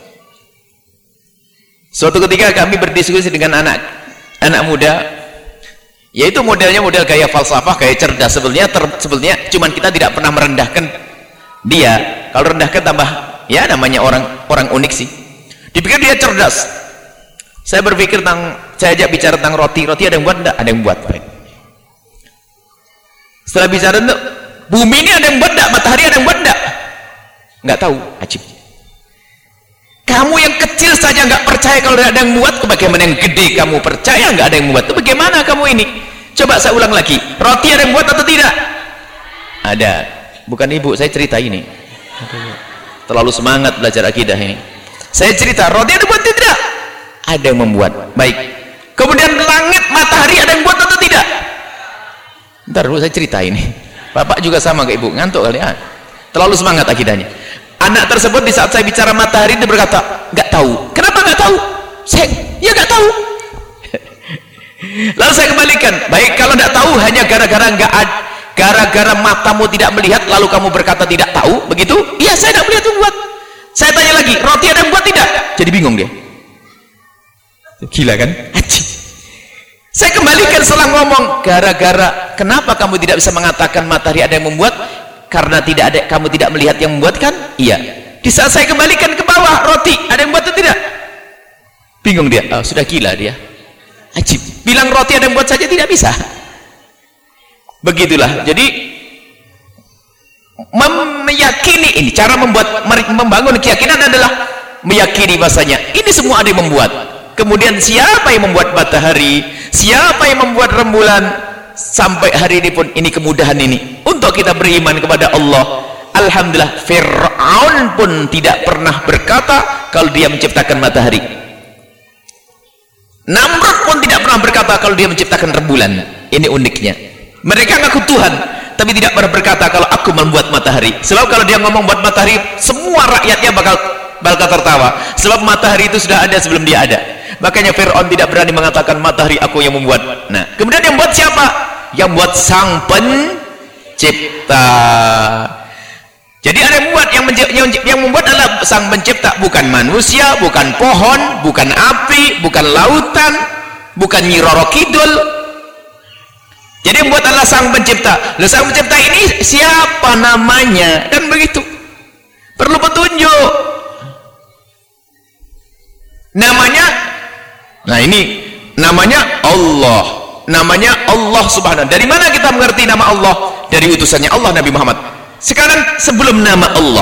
Suatu ketika kami berdiskusi dengan anak muda, yaitu modelnya model gaya falsafah, gaya cerdas. Sebetulnya cuman kita tidak pernah merendahkan dia. Kalau rendahkan tambah, ya namanya orang unik sih. Dipikir dia cerdas. Saya berpikir saya ajak bicara tentang roti ada yang buat enggak? Ada yang buat. Baik. Setelah bicara itu, bumi ini ada yang buat enggak? Matahari ada yang buat enggak? Enggak tahu. Ajib. Kamu yang kecil saja nggak percaya kalau ada yang buat, bagaimana yang gede kamu percaya nggak ada yang buat? Bagaimana kamu ini? Coba saya ulang lagi, roti ada yang buat atau tidak? Ada. Bukan ibu, saya cerita ini. Terlalu semangat belajar akidah ini. Saya cerita, roti ada yang buat atau tidak? Ada yang membuat. Baik. Kemudian langit, matahari ada yang buat atau tidak? Ntar dulu saya cerita ini. Bapak juga sama kayak ibu, ngantuk kali ya. Terlalu semangat akidahnya. Anak tersebut di saat saya bicara matahari dia berkata, nggak tahu. Kenapa nggak tahu? Ya nggak tahu. Lalu saya kembalikan, baik kalau nggak tahu hanya gara-gara matamu tidak melihat lalu kamu berkata tidak tahu, begitu? Iya, saya tidak melihat yang buat. Saya tanya lagi, roti ada yang buat tidak? Jadi bingung dia. Gila kan? Saya kembalikan setelah ngomong, gara-gara kenapa kamu tidak bisa mengatakan matahari ada yang membuat? Karena kamu tidak melihat yang membuatkan? Iya. Di saat saya kembalikan ke bawah, roti ada yang membuat atau tidak? Bingung dia. Oh, sudah gila dia. Ajib. Bilang roti ada yang membuat saja tidak bisa. Begitulah. Jadi meyakini ini cara membangun keyakinan adalah meyakini bahasanya ini semua ada yang membuat. Kemudian siapa yang membuat matahari, siapa yang membuat rembulan, sampai hari ini pun ini kemudahan ini untuk kita beriman kepada Allah. Alhamdulillah, Fir'aun pun tidak pernah berkata kalau dia menciptakan matahari. Namrud pun tidak pernah berkata kalau dia menciptakan rembulan. Ini uniknya. Mereka ngaku Tuhan, tapi tidak pernah berkata kalau aku membuat matahari. Sebab kalau dia ngomong buat matahari, semua rakyatnya bakal tertawa. Sebab matahari itu sudah ada sebelum dia ada. Makanya Fir'aun tidak berani mengatakan matahari aku yang membuat. Nah, kemudian yang buat siapa? Yang buat Sang Pencipta. Jadi ada yang membuat adalah Sang Pencipta, bukan manusia, bukan pohon, bukan api, bukan lautan, bukan Nyi Roro Kidul. Jadi yang membuat adalah Sang Pencipta. Lalu Sang Pencipta ini siapa namanya? Dan begitu. Perlu petunjuk. Namanya, nah ini namanya Allah. Namanya Allah Subhanahu. Dari mana kita mengerti nama Allah? Dari utusannya Allah Nabi Muhammad. Sekarang sebelum nama Allah,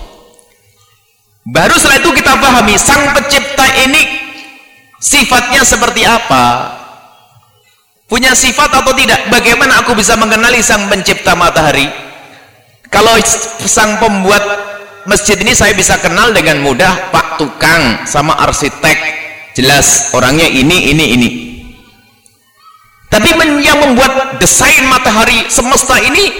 baru setelah itu kita pahami Sang Pencipta ini sifatnya seperti apa, punya sifat atau tidak. Bagaimana aku bisa mengenali Sang Pencipta matahari? Kalau sang pembuat masjid ini saya bisa kenal dengan mudah, Pak Tukang sama arsitek, jelas orangnya ini. Tapi yang membuat desain matahari semesta ini,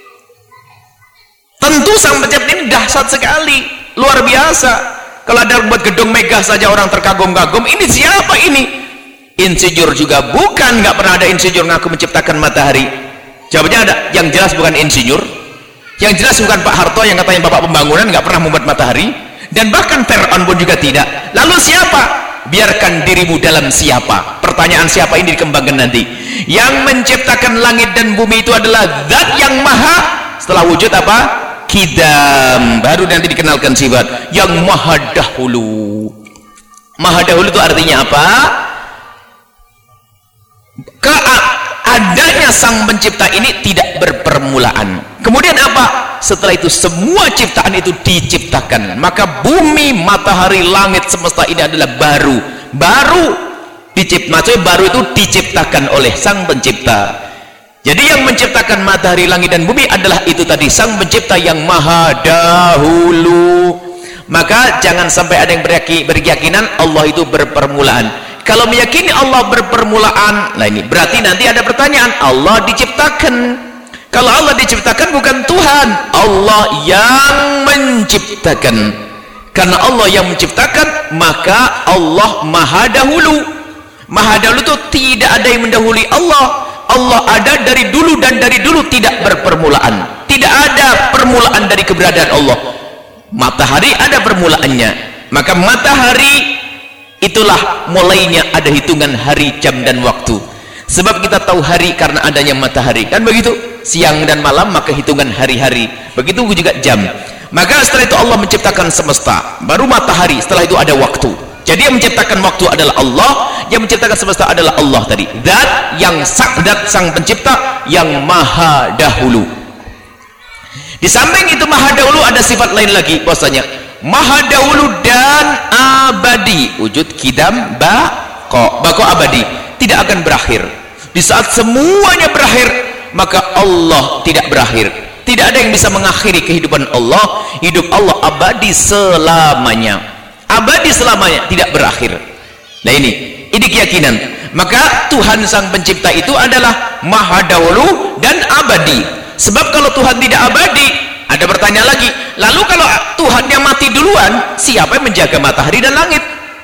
tentu Sang Pencipta ini dahsyat sekali, luar biasa. Kalau ada buat gedung megah saja orang terkagum-kagum. Ini siapa ini? Insinyur juga bukan, nggak pernah ada insinyur ngaku menciptakan matahari. Jawabannya ada, yang jelas bukan insinyur, yang jelas bukan Pak Harto yang katanya bapak pembangunan, nggak pernah membuat matahari. Dan bahkan Fir'aun pun juga tidak. Lalu siapa? Biarkan dirimu dalam siapa. Pertanyaan siapa ini dikembangkan nanti. Yang menciptakan langit dan bumi itu adalah Zat yang maha, setelah wujud apa? Kidam. Baru nanti dikenalkan sifat yang maha dahulu. Maha dahulu itu artinya apa? Adanya Sang Pencipta ini tidak berpermulaan. Kemudian apa? Setelah itu semua ciptaan itu diciptakan. Maka bumi, matahari, langit, semesta ini adalah baru diciptakan. Maksudnya baru itu diciptakan oleh Sang Pencipta. Jadi yang menciptakan matahari, langit dan bumi adalah itu tadi, Sang Pencipta yang maha dahulu. Maka jangan sampai ada yang berkeyakinan Allah itu berpermulaan. Kalau meyakini Allah berpermulaan, nah ini berarti nanti ada pertanyaan, Allah diciptakan. Kalau Allah diciptakan bukan Tuhan, Allah yang menciptakan. Karena Allah yang menciptakan, maka Allah maha dahulu. Maha dahulu itu tidak ada yang mendahului Allah. Allah ada dari dulu, dan dari dulu tidak berpermulaan. Tidak ada permulaan dari keberadaan Allah. Matahari ada permulaannya. Maka matahari itulah mulainya ada hitungan hari, jam dan waktu. Sebab kita tahu hari karena adanya matahari, kan begitu? Siang dan malam maka hitungan hari-hari. Begitu juga jam. Maka setelah itu Allah menciptakan semesta, baru matahari, setelah itu ada waktu. Jadi yang menciptakan waktu adalah Allah, yang menciptakan semesta adalah Allah tadi. Zat yang Zat Sang Pencipta yang maha dahulu. Di samping itu maha dahulu ada sifat lain lagi, bahwasanya maha dahulu dan abadi. Wujud kidam bako abadi, tidak akan berakhir. Di saat semuanya berakhir, maka Allah tidak berakhir. Tidak ada yang bisa mengakhiri kehidupan Allah. Hidup Allah abadi selamanya, abadi selamanya, tidak berakhir. Nah ini keyakinan. Maka Tuhan Sang Pencipta itu adalah maha dahulu dan abadi. Sebab kalau Tuhan tidak abadi, ada pertanyaan lagi, lalu kalau Tuhan yang mati duluan, siapa yang menjaga matahari dan langit?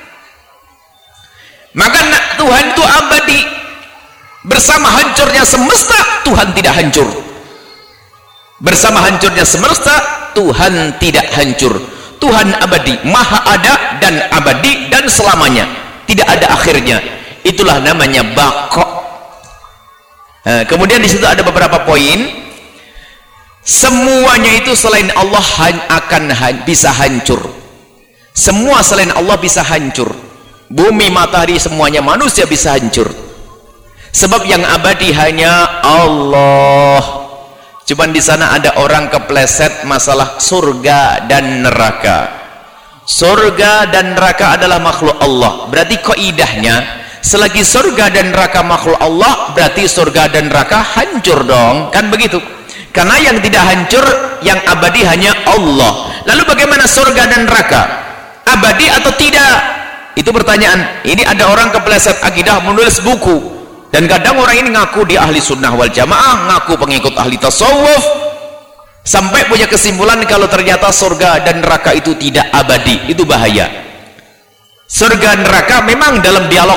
Maka Tuhan itu abadi. Bersama hancurnya semesta, Tuhan tidak hancur. Bersama hancurnya semesta, Tuhan tidak hancur. Tuhan abadi, maha ada dan abadi dan selamanya, tidak ada akhirnya. Itulah namanya baqa. Kemudian di situ ada beberapa poin. Semuanya itu selain Allah bisa hancur. Semua selain Allah bisa hancur. Bumi, matahari, semuanya, manusia bisa hancur. Sebab yang abadi hanya Allah. Cuman di sana ada orang kepleset masalah surga dan neraka. Surga dan neraka adalah makhluk Allah. Berarti kaidahnya, selagi surga dan neraka makhluk Allah, berarti surga dan neraka hancur dong, kan begitu? Karena yang tidak hancur, yang abadi hanya Allah. Lalu bagaimana surga dan neraka? Abadi atau tidak? Itu pertanyaan. Ini ada orang kepleset akidah menulis buku. Dan kadang orang ini ngaku dia ahli sunnah wal jamaah, ngaku pengikut ahli tasawuf, sampai punya kesimpulan kalau ternyata surga dan neraka itu tidak abadi. Itu bahaya. Surga neraka memang dalam dialog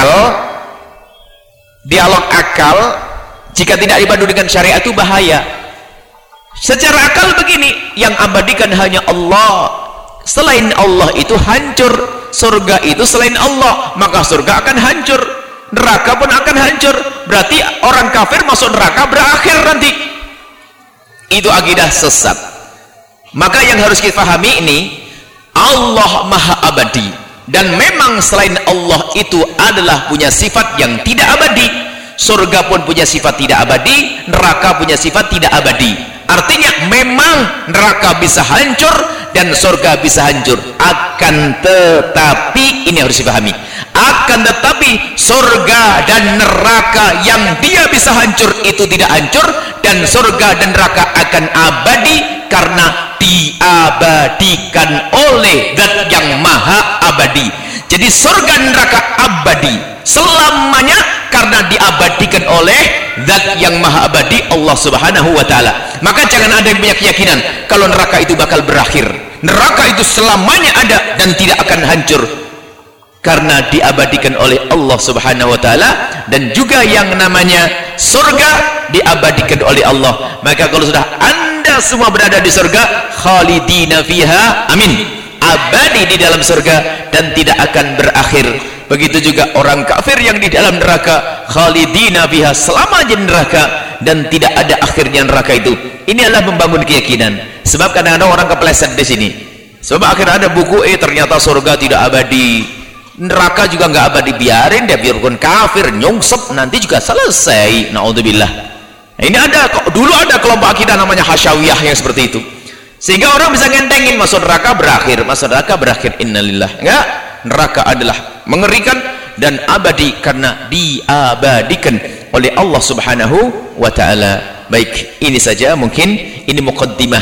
akal, jika tidak dipandu dengan syariat itu bahaya. Secara akal begini, yang abadikan hanya Allah. Selain Allah itu hancur. Surga itu selain Allah, maka surga akan hancur, neraka pun akan hancur. Berarti orang kafir masuk neraka berakhir nanti. Itu akidah sesat. Maka yang harus kita pahami ini, Allah maha abadi, dan memang selain Allah itu adalah punya sifat yang tidak abadi. Surga pun punya sifat tidak abadi, neraka punya sifat tidak abadi. Artinya memang neraka bisa hancur dan surga bisa hancur. Akan tetapi, ini harus dipahami, akan tetapi surga dan neraka yang dia bisa hancur itu tidak hancur, dan surga dan neraka akan abadi karena diabadikan oleh Zat yang maha abadi. Jadi surga dan neraka abadi selamanya karena diabadikan oleh Zat yang maha abadi, Allah subhanahu wa ta'ala. Maka jangan ada yang punya keyakinan kalau neraka itu bakal berakhir. Neraka itu selamanya ada dan tidak akan hancur, karena diabadikan oleh Allah subhanahu wa ta'ala. Dan juga yang namanya surga diabadikan oleh Allah. Maka kalau sudah anda semua berada di surga, khalidina fiha, amin, abadi di dalam surga dan tidak akan berakhir. Begitu juga orang kafir yang di dalam neraka, khalidina fiha, selama di neraka dan tidak ada akhirnya neraka itu. Ini adalah membangun keyakinan. Sebab kadang-kadang orang kepleset di sini. Sebab akhirnya ada buku, ternyata surga tidak abadi, neraka juga nggak abadi, biarin dia, biarpun kafir nyungsep nanti juga selesai. Naudzubillah. Nah, ini ada, dulu ada kelompok akidah namanya hasyawiyah yang seperti itu, sehingga orang bisa ngentengin masuk neraka berakhir, masuk neraka berakhir. Innalillah. Enggak, neraka adalah mengerikan dan abadi karena diabadikan oleh Allah subhanahu wa ta'ala. Baik, ini saja mungkin, ini muqaddimah,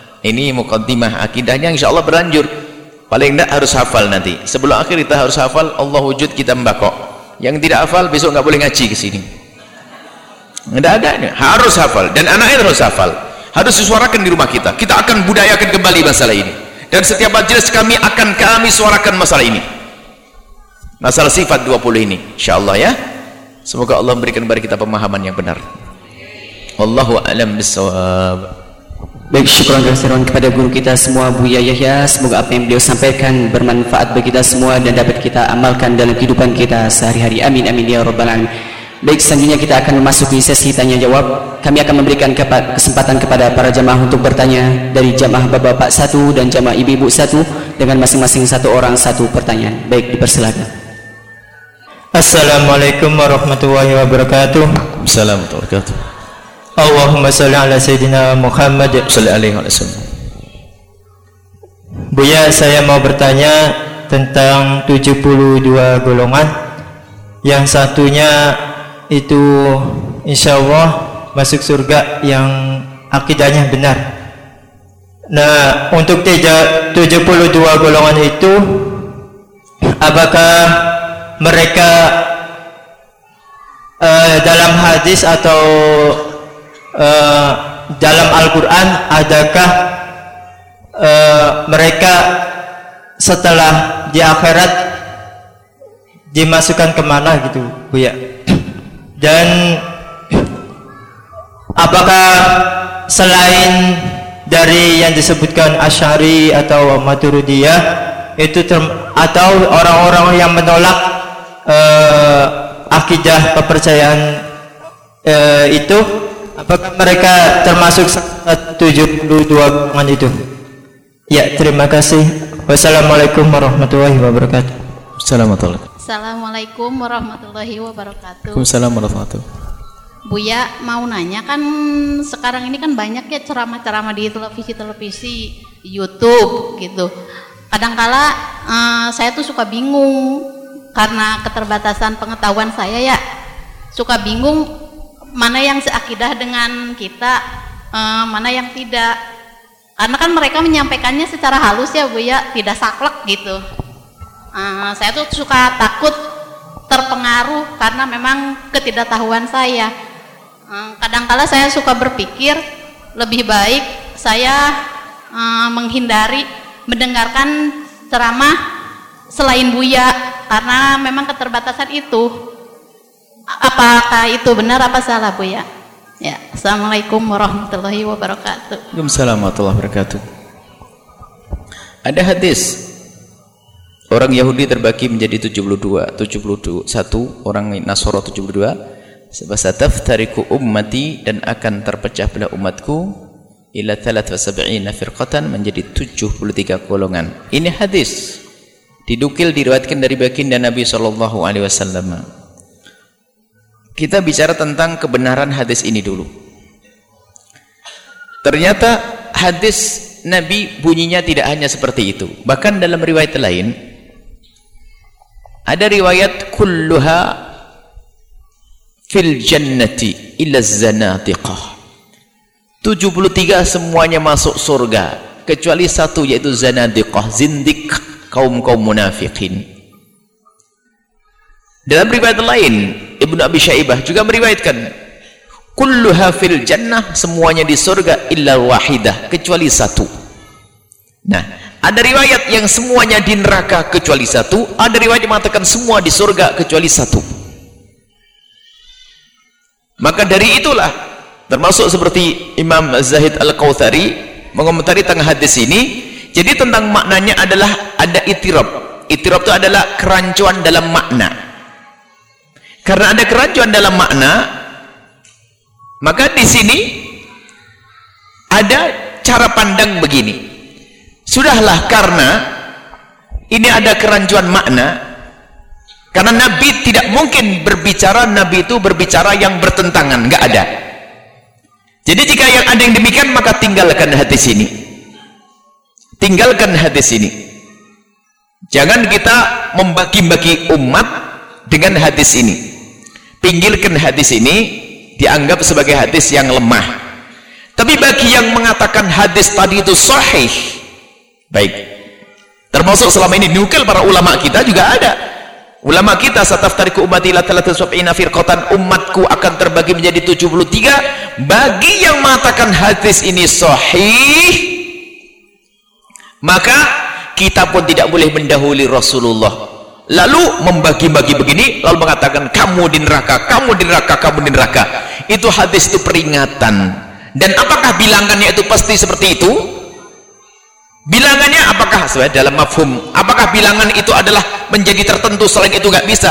akidahnya insyaallah berlanjut. Paling tidak harus hafal nanti. Sebelum akhir kita harus hafal Allah wujud, kita membakok. Yang tidak hafal besok nggak boleh ngaji ke sini. Nggak ada, harus hafal, dan anaknya harus hafal. Harus disuarakan di rumah kita. Kita akan budayakan kembali masalah ini. Dan setiap majelis kami akan suarakan masalah ini. Masalah sifat 20 ini, insyaallah ya. Semoga Allah memberikan kepada kita pemahaman yang benar. Wallahu a'lam bissawab. Baik, syukur kasiran kepada guru kita semua, Buya Yahya. Semoga apa yang beliau sampaikan bermanfaat bagi kita semua dan dapat kita amalkan dalam kehidupan kita sehari-hari. Amin amin ya rabbal alamin. Baik, selanjutnya kita akan memasuki sesi tanya jawab. Kami akan memberikan kesempatan kepada para jamaah untuk bertanya, dari jamaah bapak-bapak satu dan jamaah ibu-ibu satu, dengan masing-masing satu orang satu pertanyaan. Baik, dipersilakan. Assalamualaikum warahmatullahi wabarakatuh. Assalamualaikum warahmatullahi wabarakatuh. Allahumma salli ala Sayyidina Muhammad sallallahu alaihi wasallam. Buya, saya mau bertanya tentang 72 golongan. Yang satunya itu insya Allah masuk surga yang akidahnya benar. Nah, untuk 72 golongan itu, apakah mereka dalam hadis atau dalam Al-Quran, adakah mereka setelah di akhirat dimasukkan kemana gitu, Bu ya? Dan apakah selain dari yang disebutkan Asy'ari atau Maturidiyah itu atau orang-orang yang menolak akidah kepercayaan itu, apakah mereka termasuk 72 golongan itu? Ya, terima kasih. Wassalamualaikum warahmatullahi wabarakatuh. Assalamualaikum warahmatullahi wabarakatuh. Waalaikumsalam warahmatullahi wabarakatuh. Buya mau nanya, kan sekarang ini kan banyak ya ceramah-ceramah di televisi, YouTube gitu. Kadangkala saya tuh suka bingung karena keterbatasan pengetahuan saya ya. Suka bingung mana yang seakidah dengan kita, mana yang tidak. Karena kan mereka menyampaikannya secara halus ya Buya, tidak saklek gitu. Saya tuh suka takut terpengaruh karena memang ketidaktahuan saya. Kadangkala saya suka berpikir lebih baik saya menghindari mendengarkan ceramah selain Buya karena memang keterbatasan itu. Apakah itu benar apa salah Buya? Ya, Assalamualaikum warahmatullahi wabarakatuh. Waalaikumsalam warahmatullahi wabarakatuh. Ada hadis orang Yahudi terbagi menjadi 71, orang Nasara 72. Fasataftariku ummati, dan akan terpecah belah umatku ila 73 firqatan, menjadi 73 golongan. Ini hadis didukil diriwayatkan dari baginda Nabi sallallahu alaihi wasallam. Kita bicara tentang kebenaran hadis ini dulu. Ternyata hadis Nabi bunyinya tidak hanya seperti itu. Bahkan dalam riwayat lain ada riwayat kulluha fil jannati illa zanatiqah. 73 semuanya masuk surga kecuali satu, yaitu zanadiqah, zindik, kaum-kaum munafikin. Dalam riwayat lain Ibnu Abi Syaibah juga meriwayatkan kulluha fil jannah, semuanya di surga illa wahidah, kecuali satu. Nah, ada riwayat yang semuanya di neraka kecuali satu, ada riwayat yang mengatakan semua di surga kecuali satu. Maka dari itulah, termasuk seperti Imam Zahid Al-Kautsari mengomentari tentang hadis ini, jadi tentang maknanya adalah ada itirab. Itirab itu adalah kerancuan dalam makna. Karena ada kerancuan dalam makna, maka di sini ada cara pandang begini. Sudahlah, karena ini ada kerancuan makna, karena Nabi tidak mungkin berbicara, Nabi itu berbicara yang bertentangan, nggak ada. Jadi jika yang ada yang demikian, maka tinggalkan hadis ini. Tinggalkan hadis ini. Jangan kita membagi-bagi umat dengan hadis ini. Pinggirkan hadis ini, dianggap sebagai hadis yang lemah. Tapi bagi yang mengatakan hadis tadi itu sahih, baik, termasuk selama ini dinukil para ulama kita juga ada. Ulama kita, sataftariku ummati ila 73 firqatan, umatku akan terbagi menjadi 73. Bagi yang mengatakan hadis ini sahih, maka kita pun tidak boleh mendahului Rasulullah lalu membagi-bagi begini, lalu mengatakan kamu di neraka, kamu di neraka, kamu di neraka. Itu hadis itu peringatan. Dan apakah bilangannya itu pasti seperti itu? Bilangannya apakah sesuai dalam mafhum? Apakah bilangan itu adalah menjadi tertentu, selain itu nggak bisa?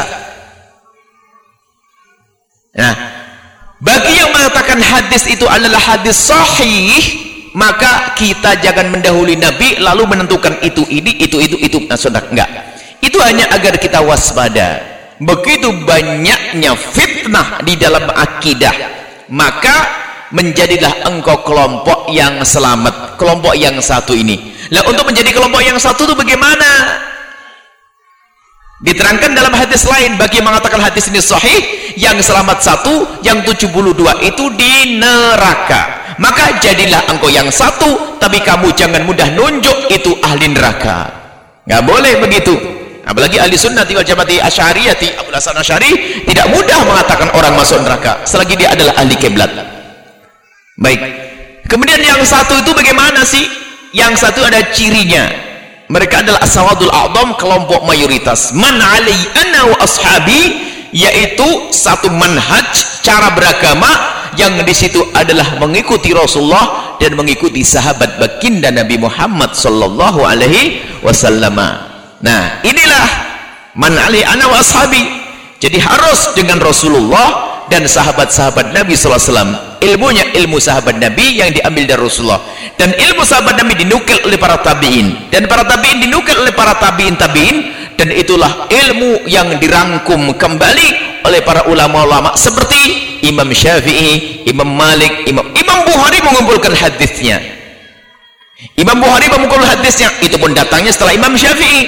Nah, bagi yang mengatakan hadis itu adalah hadis sahih, maka kita jangan mendahului Nabi lalu menentukan itu ini, itu. Nah, sudah enggak. Itu hanya agar kita waspada. Begitu banyaknya fitnah di dalam akidah, maka menjadilah engkau kelompok yang selamat, kelompok yang satu ini. Nah, untuk menjadi kelompok yang satu itu bagaimana? Diterangkan dalam hadis lain, bagi yang mengatakan hadis ini sahih, yang selamat satu, yang 72 itu di neraka. Maka jadilah engkau yang satu, tapi kamu jangan mudah nunjuk itu ahli neraka. Nggak boleh begitu. Apalagi ahli sunnati wal jamaati asy'ariyati, Abu Hasan Asy'ari tidak mudah mengatakan orang masuk neraka selagi dia adalah ahli kiblat. Baik. Kemudian yang satu itu bagaimana sih? Yang satu ada cirinya. Mereka adalah as-sawadul a'dham, kelompok mayoritas. Man 'alai ana wa ashabi, yaitu satu manhaj, cara beragama yang di situ adalah mengikuti Rasulullah dan mengikuti sahabat baginda Nabi Muhammad sallallahu alaihi wasallam. Nah, inilah man 'alai ana wa ashabi. Jadi harus dengan Rasulullah dan sahabat-sahabat Nabi SAW. Ilmunya ilmu sahabat Nabi yang diambil dari Rasulullah, dan ilmu sahabat Nabi dinukil oleh para tabi'in, dan para tabi'in dinukil oleh para tabi'in, dan itulah ilmu yang dirangkum kembali oleh para ulama-ulama seperti Imam Syafi'i, Imam Malik, Imam Bukhari mengumpulkan hadisnya. Imam Bukhari mengumpulkan hadisnya, itu pun datangnya setelah Imam Syafi'i.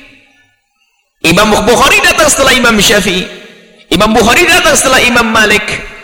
Imam Bukhari datang setelah Imam Syafi'i. Imam Bukhari datang setelah Imam Malik.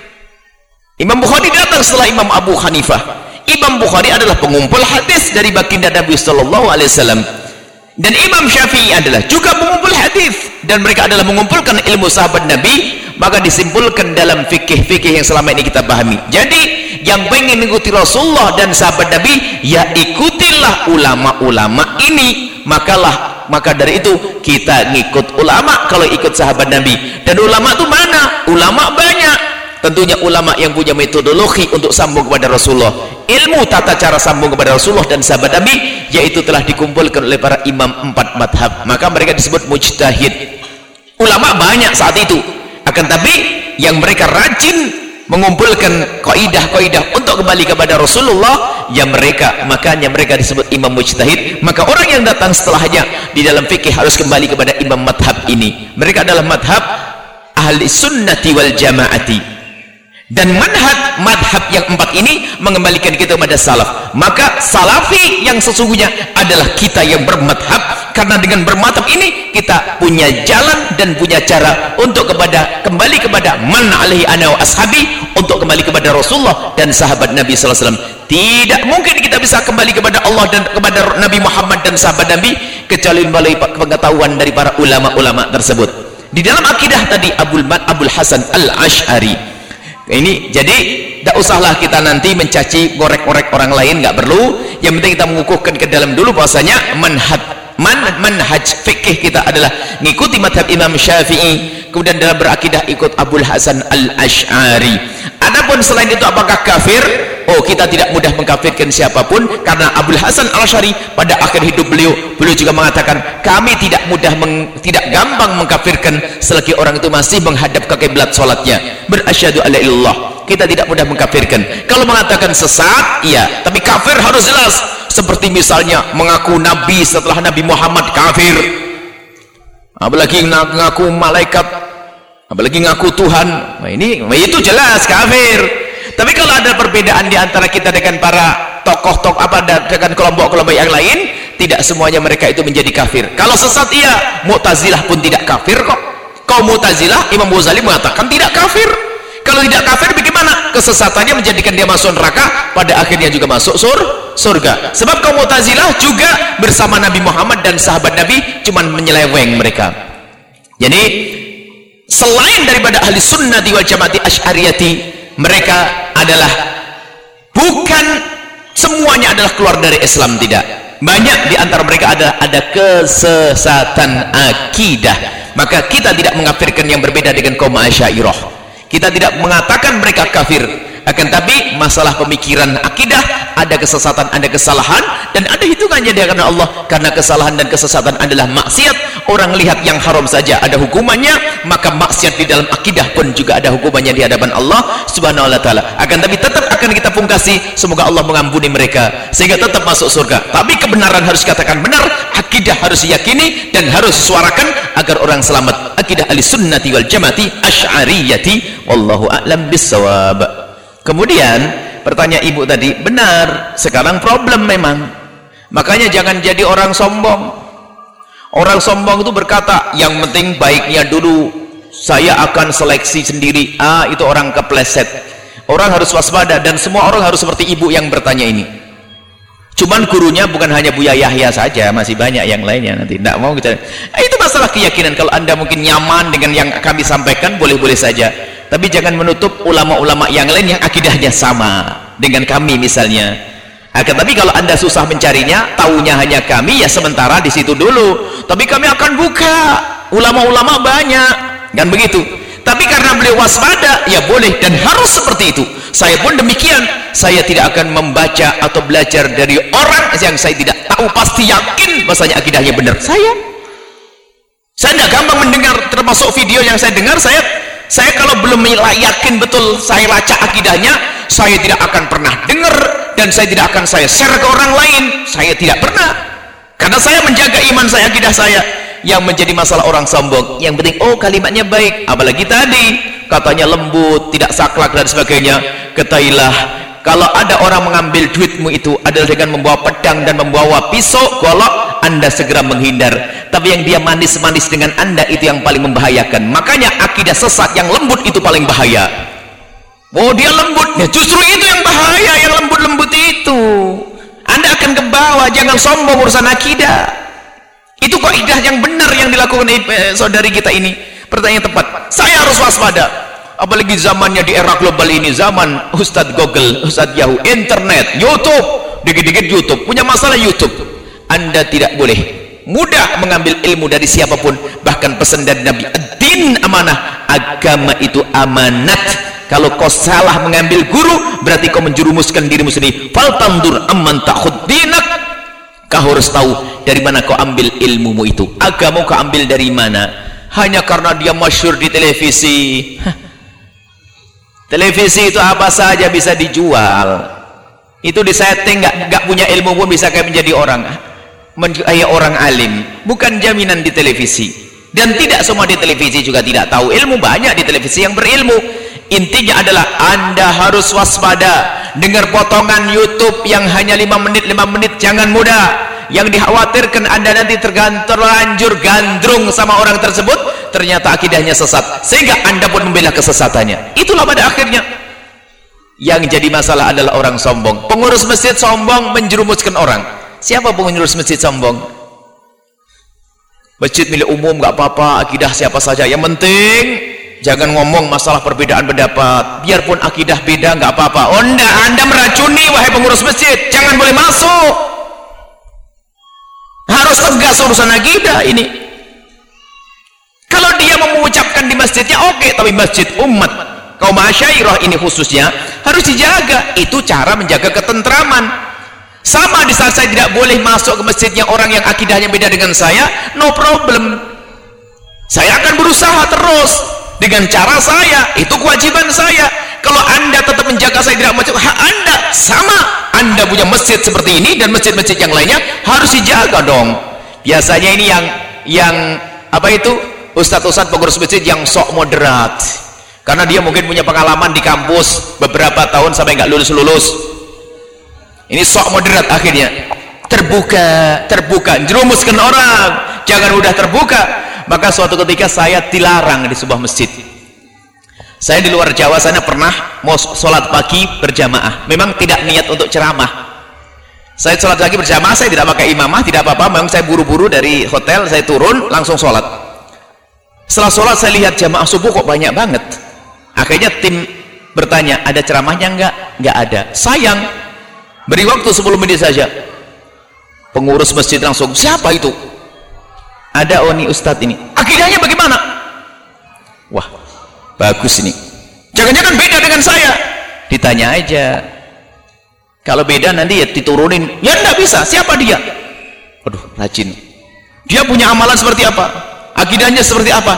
Imam Bukhari datang setelah Imam Abu Hanifah. Imam Bukhari adalah pengumpul hadis dari baginda Nabi sallallahu alaihi wasallam. Dan Imam Syafi'i adalah juga pengumpul hadis, dan mereka adalah mengumpulkan ilmu sahabat Nabi. Maka disimpulkan dalam fikih-fikih yang selama ini kita pahami. Jadi yang pengen mengikuti Rasulullah dan sahabat Nabi, ya ikutilah ulama-ulama ini. Maka dari itu kita ngikut ulama kalau ikut sahabat Nabi. Dan ulama itu mana? Ulama banyak. Tentunya ulama yang punya metodologi untuk sambung kepada Rasulullah, ilmu tata cara sambung kepada Rasulullah dan sahabat Nabi, yaitu telah dikumpulkan oleh para imam 4 madhab. Maka mereka disebut mujtahid. Ulama banyak saat itu, akan tapi yang mereka rajin mengumpulkan kaidah-kaidah untuk kembali kepada Rasulullah, ya makanya mereka disebut imam mujtahid. Maka orang yang datang setelahnya di dalam fikih harus kembali kepada imam madhab ini. Mereka adalah madhab ahli sunnati wal jamaati. Dan madhab yang 4 ini mengembalikan kita kepada salaf. Maka salafi yang sesungguhnya adalah kita yang bermadhab, karena dengan bermadhab ini kita punya jalan dan punya cara untuk kembali kepada man alaihi ana wa ashabi, untuk kembali kepada Rasulullah dan sahabat Nabi sallallahu alaihi wasallam. Tidak mungkin kita bisa kembali kepada Allah dan kepada Nabi Muhammad dan sahabat Nabi kecuali melalui pengetahuan dari para ulama-ulama tersebut. Di dalam akidah tadi Abul Hasan Al-Asy'ari ini, jadi tidak usahlah kita nanti mencaci ngorek-ngorek orang lain, nggak perlu. Yang penting kita mengukuhkan ke dalam dulu bahwasanya manhaj fikih kita adalah mengikuti madhab Imam Syafi'i, kemudian dalam berakidah ikut Abul Hasan Al-Asy'ari. Adapun selain itu apakah kafir? Oh, kita tidak mudah mengkafirkan siapapun, karena Abul Hasan Al-Asy'ari pada akhir hidup beliau juga mengatakan, kami tidak gampang mengkafirkan selagi orang itu masih menghadap ke kiblat salatnya, berasyhadu alla ilallah. Kita tidak mudah mengkafirkan. Kalau mengatakan sesat, iya, tapi kafir harus jelas. Seperti misalnya mengaku nabi setelah Nabi Muhammad, kafir. Apalagi mengaku malaikat, apalagi ngaku Tuhan, itu jelas kafir. Tapi kalau ada perbedaan di antara kita dengan para tokoh-tokoh dengan kelompok-kelompok yang lain, tidak semuanya mereka itu menjadi kafir. Kalau sesat, iya. Mu'tazilah pun tidak kafir kok. Kaum Mu'tazilah, Imam Ghazali mengatakan tidak kafir. Kalau tidak kafir, bagaimana? Kesesatannya menjadikan dia masuk neraka, pada akhirnya juga masuk surga. Sebab kaum Mu'tazilah juga bersama Nabi Muhammad dan sahabat Nabi, cuman menyeleweng mereka. Jadi selain daripada ahli sunnati wal jamaati asy'ariyati, mereka adalah bukan semuanya adalah keluar dari Islam, tidak. Banyak di antara mereka ada kesesatan akidah. Maka kita tidak mengkafirkan yang berbeda dengan kaum Asy'ariyah. Kita tidak mengatakan mereka kafir, akan tapi masalah pemikiran akidah ada kesesatan, ada kesalahan, dan ada hitungannya di hadapan Allah. Karena kesalahan dan kesesatan adalah maksiat. Orang lihat yang haram saja ada hukumannya, maka maksiat di dalam akidah pun juga ada hukumannya di hadapan Allah Subhanahu wa taala. Akan tapi tetap akan kita pungkasi, semoga Allah mengampuni mereka sehingga tetap masuk surga. Tapi kebenaran harus katakan benar, akidah harus diyakini dan harus disuarakan agar orang selamat. Akidah ahli-sunnati wal jamaati asy'ariyati, wallahu a'lam bissawab. Kemudian pertanyaan ibu tadi benar, sekarang problem memang. Makanya jangan jadi orang sombong. Orang sombong itu berkata, yang penting baiknya dulu, saya akan seleksi sendiri. Itu orang kepleset. Orang harus waspada, dan semua orang harus seperti ibu yang bertanya ini. Cuman gurunya bukan hanya Buya Yahya saja, masih banyak yang lainnya. Nanti tidak mau kita. Itu masalah keyakinan. Kalau anda mungkin nyaman dengan yang kami sampaikan, boleh-boleh saja. Tapi jangan menutup ulama-ulama yang lain yang akidahnya sama dengan kami misalnya. Tapi kalau anda susah mencarinya, taunya hanya kami, ya sementara di situ dulu. Tapi kami akan buka ulama-ulama banyak, kan begitu. Tapi karena beliau waspada, ya boleh dan harus seperti itu. Saya pun demikian. Saya tidak akan membaca atau belajar dari orang yang saya tidak tahu pasti yakin bahasanya akidahnya benar. Saya tidak gampang mendengar, termasuk video yang saya dengar, saya kalau belum yakin betul saya lacak akidahnya, saya tidak akan pernah dengar, dan saya tidak akan saya share ke orang lain. Saya tidak pernah, karena saya menjaga iman saya, akidah saya. Yang menjadi masalah orang sombong, yang penting oh kalimatnya baik, apalagi tadi katanya lembut, tidak saklek dan sebagainya. Ketahuilah, kalau ada orang mengambil duitmu itu adalah dengan membawa pedang dan membawa pisau, golok, Anda segera menghindar. Tapi yang dia manis-manis dengan Anda itu yang paling membahayakan. Makanya akidah sesat yang lembut itu paling bahaya. Oh dia lembut, ya justru itu yang bahaya, yang lembut-lembut itu. Anda akan ke bawah, jangan sombong urusan akidah. Itu kaidah yang benar yang dilakukan saudari kita ini. Pertanyaan tepat, saya harus waspada. Apalagi zamannya di era global ini, zaman Ustadz Google, Ustadz Yahoo, internet, YouTube, dikit-dikit YouTube, punya masalah YouTube. Anda tidak boleh mudah mengambil ilmu dari siapapun. Bahkan pesan dari Nabi, ad-din amanah, agama itu amanat. Kalau kau salah mengambil guru, berarti kau menjerumuskan dirimu sendiri. Faltandur amman ta'khud dinak. Kau harus tahu dari mana kau ambil ilmumu itu. Agama kau ambil dari mana? Hanya karena dia masyhur di televisi. Televisi itu apa saja bisa dijual. Itu disetting, nggak punya ilmu pun bisa kayak menjadi orang alim. Bukan jaminan di televisi. Dan tidak semua di televisi juga tidak tahu ilmu. Banyak di televisi yang berilmu. Intinya adalah Anda harus waspada. Dengar potongan YouTube yang hanya 5 menit, jangan mudah. Yang dikhawatirkan Anda nanti terlanjur gandrung sama orang tersebut, ternyata akidahnya sesat, sehingga Anda pun membela kesesatannya. Itulah pada akhirnya yang jadi masalah adalah orang sombong. Pengurus masjid sombong menjerumuskan orang. Siapa pengurus masjid sombong? Masjid milik umum nggak apa-apa, akidah siapa saja, yang penting jangan ngomong masalah perbedaan pendapat. Biarpun akidah beda nggak apa-apa. Oh enggak, Anda meracuni wahai pengurus masjid, jangan boleh masuk. Harus tegas urusan akidah ini. Kalau dia mengucapkan di masjidnya oke, tapi masjid umat kaum asyairah ini khususnya harus dijaga. Itu cara menjaga ketentraman. Sama di saat saya tidak boleh masuk ke masjidnya orang yang akidahnya beda dengan saya, no problem. Saya akan berusaha terus dengan cara saya, itu kewajiban saya. Kalau Anda tetap menjaga saya tidak masuk, hak Anda sama. Anda punya masjid seperti ini dan masjid-masjid yang lainnya harus dijaga dong. Biasanya ini yang apa itu, ustadz-ustadz pengurus masjid yang sok moderat, karena dia mungkin punya pengalaman di kampus beberapa tahun sampai nggak lulus. Ini sok moderat, akhirnya terbuka jerumuskan orang, jangan udah terbuka. Maka suatu ketika saya dilarang di sebuah masjid. Saya di luar Jawa sana pernah mau sholat pagi berjamaah, memang tidak niat untuk ceramah. Saya sholat pagi berjamaah, saya tidak pakai imamah, tidak apa-apa, memang saya buru-buru dari hotel, saya turun langsung sholat. Setelah sholat saya lihat jamaah subuh kok banyak banget. Akhirnya tim bertanya, ada ceramahnya enggak? Enggak ada. Sayang, beri waktu 10 menit saja. Pengurus masjid langsung, siapa itu? Ada, oh ini ustadz ini, akidahnya bagaimana? Wah, bagus ini, jangan-jangan beda dengan saya. Ditanya aja, kalau beda nanti ya diturunin. Ya enggak bisa, siapa dia? Aduh, rajin, dia punya amalan seperti apa, akidahnya seperti apa.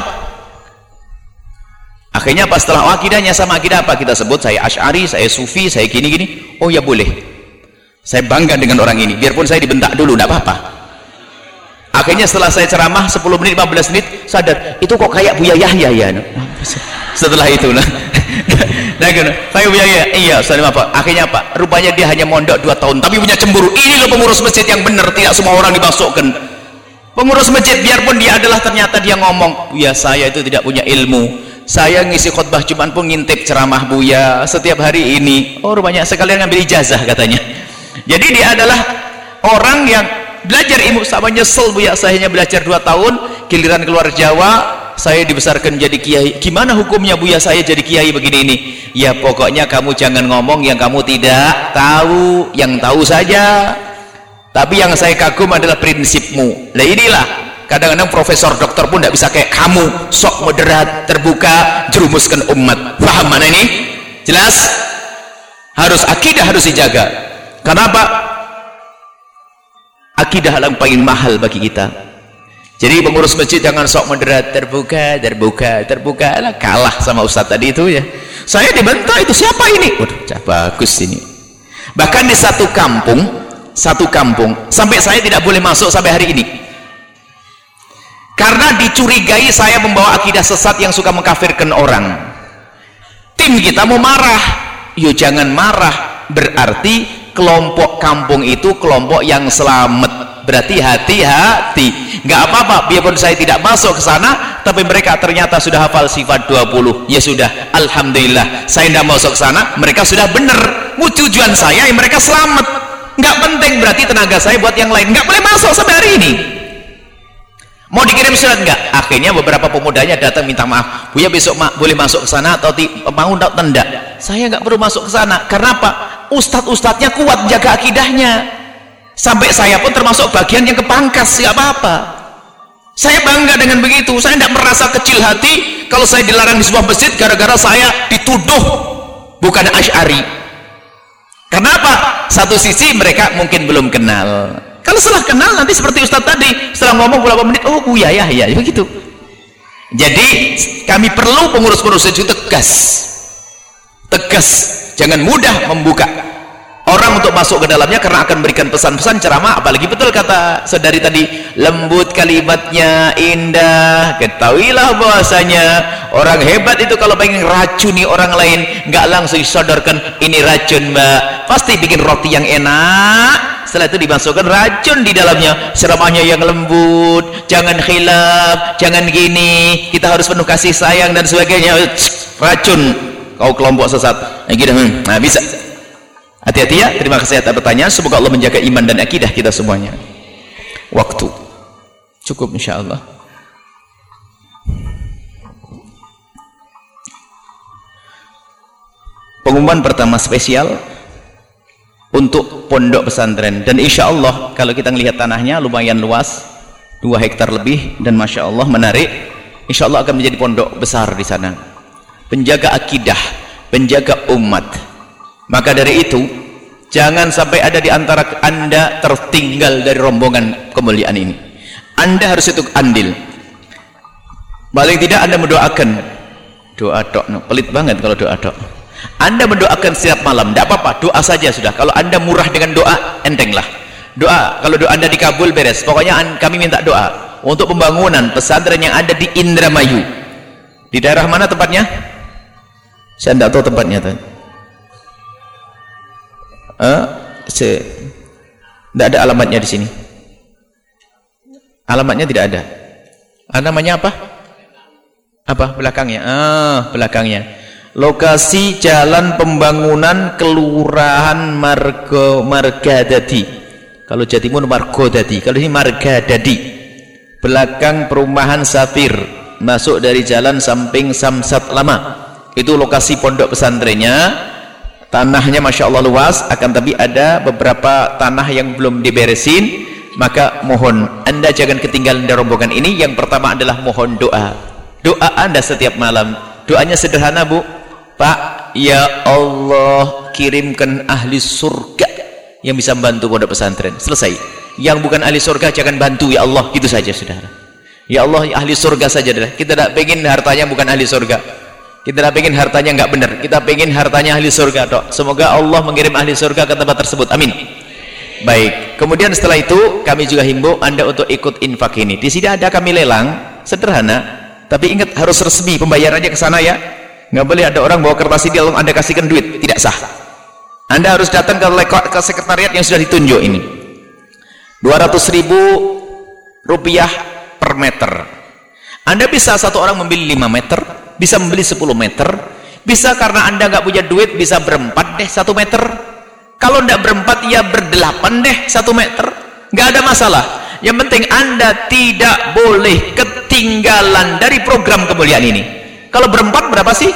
Akhirnya pas setelah akidahnya sama akidah apa, kita sebut saya Asy'ari, saya Sufi, saya gini-gini. Oh ya boleh, saya bangga dengan orang ini, biarpun saya dibentak dulu, enggak apa-apa. Akhirnya setelah saya ceramah 10 menit, 15 menit, sadar, itu kok kayak Buya Yahya ya. Setelah itu nah saya Buya Yahya, iya Ustaz, apa? Akhirnya apa? Rupanya dia hanya mondok 2 tahun, tapi punya cemburu. Ini loh pengurus masjid yang benar, tidak semua orang dimasukkan. Pengurus masjid, biarpun dia adalah ternyata dia ngomong, Buya saya itu tidak punya ilmu, saya ngisi khutbah Jumat pun ngintip ceramah Buya setiap hari ini. Oh rupanya sekalian ngambil ijazah katanya. Jadi dia adalah orang yang belajar ilmu. Sama nyesel Buya, saya hanya belajar 2 tahun, giliran keluar Jawa saya dibesarkan jadi kiai. Gimana hukumnya Buya saya jadi kiai begini ini? Ya pokoknya kamu jangan ngomong yang kamu tidak tahu, yang tahu saja. Tapi yang saya kagum adalah prinsipmu. Nah inilah, kadang-kadang profesor doktor pun tidak bisa kayak kamu, sok moderat, terbuka, jerumuskan umat. Paham mana ini? Jelas? Harus akidah harus dijaga. Kenapa? Akidah yang paling mahal bagi kita. Jadi pengurus masjid jangan sok moderat, terbuka lah, kalah sama ustaz tadi itu ya. Saya dibentak itu, siapa ini? Waduh, bagus ini. Bahkan di satu kampung sampai saya tidak boleh masuk sampai hari ini. Karena dicurigai saya membawa akidah sesat yang suka mengkafirkan orang. Tim kita mau marah. Yo jangan marah, berarti kelompok kampung itu kelompok yang selamat. Berarti hati-hati, nggak apa-apa biarpun saya tidak masuk ke sana, tapi mereka ternyata sudah hafal sifat 20. Ya sudah, alhamdulillah saya tidak masuk ke sana, mereka sudah benar. Tujuan saya yang mereka selamat, nggak penting berarti tenaga saya buat yang lain. Nggak boleh masuk sampai hari ini. Mau dikirim surat nggak? Akhirnya beberapa pemudanya datang minta maaf, Buya besok boleh masuk ke sana atau mau tidak? Saya nggak perlu masuk ke sana. Karena apa? Ustadz-ustadznya kuat jaga akidahnya. Sampai saya pun termasuk bagian yang kepangkas, nggak apa-apa. Saya bangga dengan begitu. Saya tidak merasa kecil hati kalau saya dilarang di sebuah masjid gara-gara saya dituduh bukan Asy'ari. Kenapa? Satu sisi mereka mungkin belum kenal. Kalau setelah kenal nanti seperti Ustadz tadi, setelah ngomong beberapa menit, oh Buya ya begitu. Jadi kami perlu pengurus-pengurus itu tegas, jangan mudah membuka orang untuk masuk ke dalamnya karena akan memberikan pesan-pesan ceramah. Apalagi betul kata saudari tadi, lembut kalimatnya, indah. Ketahuilah bahwasanya orang hebat itu kalau pengen racuni orang lain nggak langsung disodorkan ini racun mbak, pasti bikin roti yang enak, setelah itu dimasukkan racun di dalamnya. Ceramahnya yang lembut, jangan khilaf, jangan gini, kita harus penuh kasih sayang dan sebagainya. Racun, kau kelompok sesat. Nah bisa. Hati-hati ya. Terima kasih atas pertanyaan. Semoga Allah menjaga iman dan akidah kita semuanya. Waktu cukup insyaallah. Pengumuman pertama spesial untuk pondok pesantren, dan insya Allah kalau kita melihat tanahnya lumayan luas, 2 hektar lebih, dan masya Allah menarik. Insya Allah akan menjadi pondok besar di sana, penjaga akidah, penjaga umat. Maka dari itu jangan sampai ada di antara Anda tertinggal dari rombongan kemuliaan ini. Anda harus itu andil. Paling tidak Anda mendoakan, doa tok, pelit banget kalau doa tok. Anda mendoakan setiap malam, tidak apa-apa, doa saja sudah. Kalau Anda murah dengan doa, entenglah. Doa, kalau doa Anda dikabul beres. Pokoknya kami minta doa untuk pembangunan pesantren yang ada di Indramayu. Di daerah mana tempatnya? Saya tidak tahu tempatnya tuh. Tidak ada alamatnya di sini. Alamatnya tidak ada. Namanya apa? Apa belakangnya? Belakangnya. Lokasi Jalan Pembangunan Kelurahan Margadadi. Kalau Jawa Timur Margodadi, kalau ini Margadadi. Belakang perumahan Safir, masuk dari jalan samping Samsat Lama. Itu lokasi pondok pesantrennya. Tanahnya masya Allah luas, akan tapi ada beberapa tanah yang belum diberesin. Maka mohon Anda jangan ketinggalan dari rombongan ini. Yang pertama adalah mohon doa. Doa Anda setiap malam. Doanya sederhana Bu. Pak, ya Allah kirimkan ahli surga yang bisa membantu pondok pesantren. Selesai. Yang bukan ahli surga jangan bantu ya Allah. Gitu saja saudara. Ya Allah ahli surga saja. Kita tidak pengen hartanya bukan ahli surga. Kita tidak pengen hartanya nggak benar. Kita pengen hartanya ahli surga dok. Semoga Allah mengirim ahli surga ke tempat tersebut. Amin. Baik. Kemudian setelah itu kami juga himbau Anda untuk ikut infak ini. Di sini ada kami lelang sederhana, tapi ingat harus resmi pembayarannya ke sana ya. Nggak boleh ada orang bawa kertas ini lalu Anda kasihkan duit, tidak sah. Anda harus datang ke sekretariat yang sudah ditunjuk ini. 200.000 rupiah per meter. Anda bisa satu orang membeli 5 meter. Bisa membeli 10 meter, bisa karena Anda nggak punya duit, bisa berempat deh 1 meter. Kalau nggak berempat ya berdelapan deh 1 meter, nggak ada masalah. Yang penting Anda tidak boleh ketinggalan dari program kemuliaan ini. Kalau berempat berapa sih?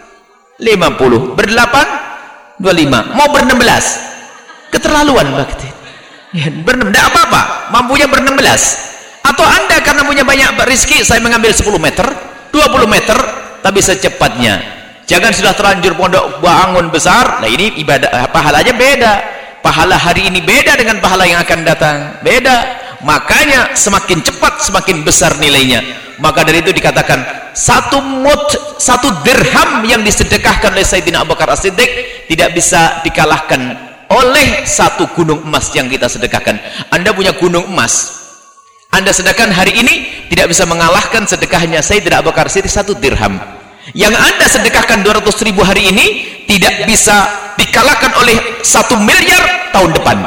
50, berdelapan 25, mau ber-16 keterlaluan bakti ya, tidak apa-apa, mampunya ber-16. Atau Anda karena punya banyak rezeki, saya mengambil 10 meter 20 meter, tapi secepatnya. Jangan sudah terlanjur pondok bangun besar. Nah ini ibadah, pahalanya beda. Pahala hari ini beda dengan pahala yang akan datang. Beda. makanya semakin cepat semakin besar nilainya. Maka dari itu dikatakan satu dirham yang disedekahkan oleh Sayyidina Abu Bakar As-Siddiq tidak bisa dikalahkan oleh satu gunung emas yang kita sedekahkan. Anda punya gunung emas, Anda sedekahkan hari ini, tidak bisa mengalahkan sedekahnya Sayyidina Abu Bakar As-Siddiq 1 dirham. Yang Anda sedekahkan 200.000 hari ini tidak bisa dikalahkan oleh 1 miliar tahun depan.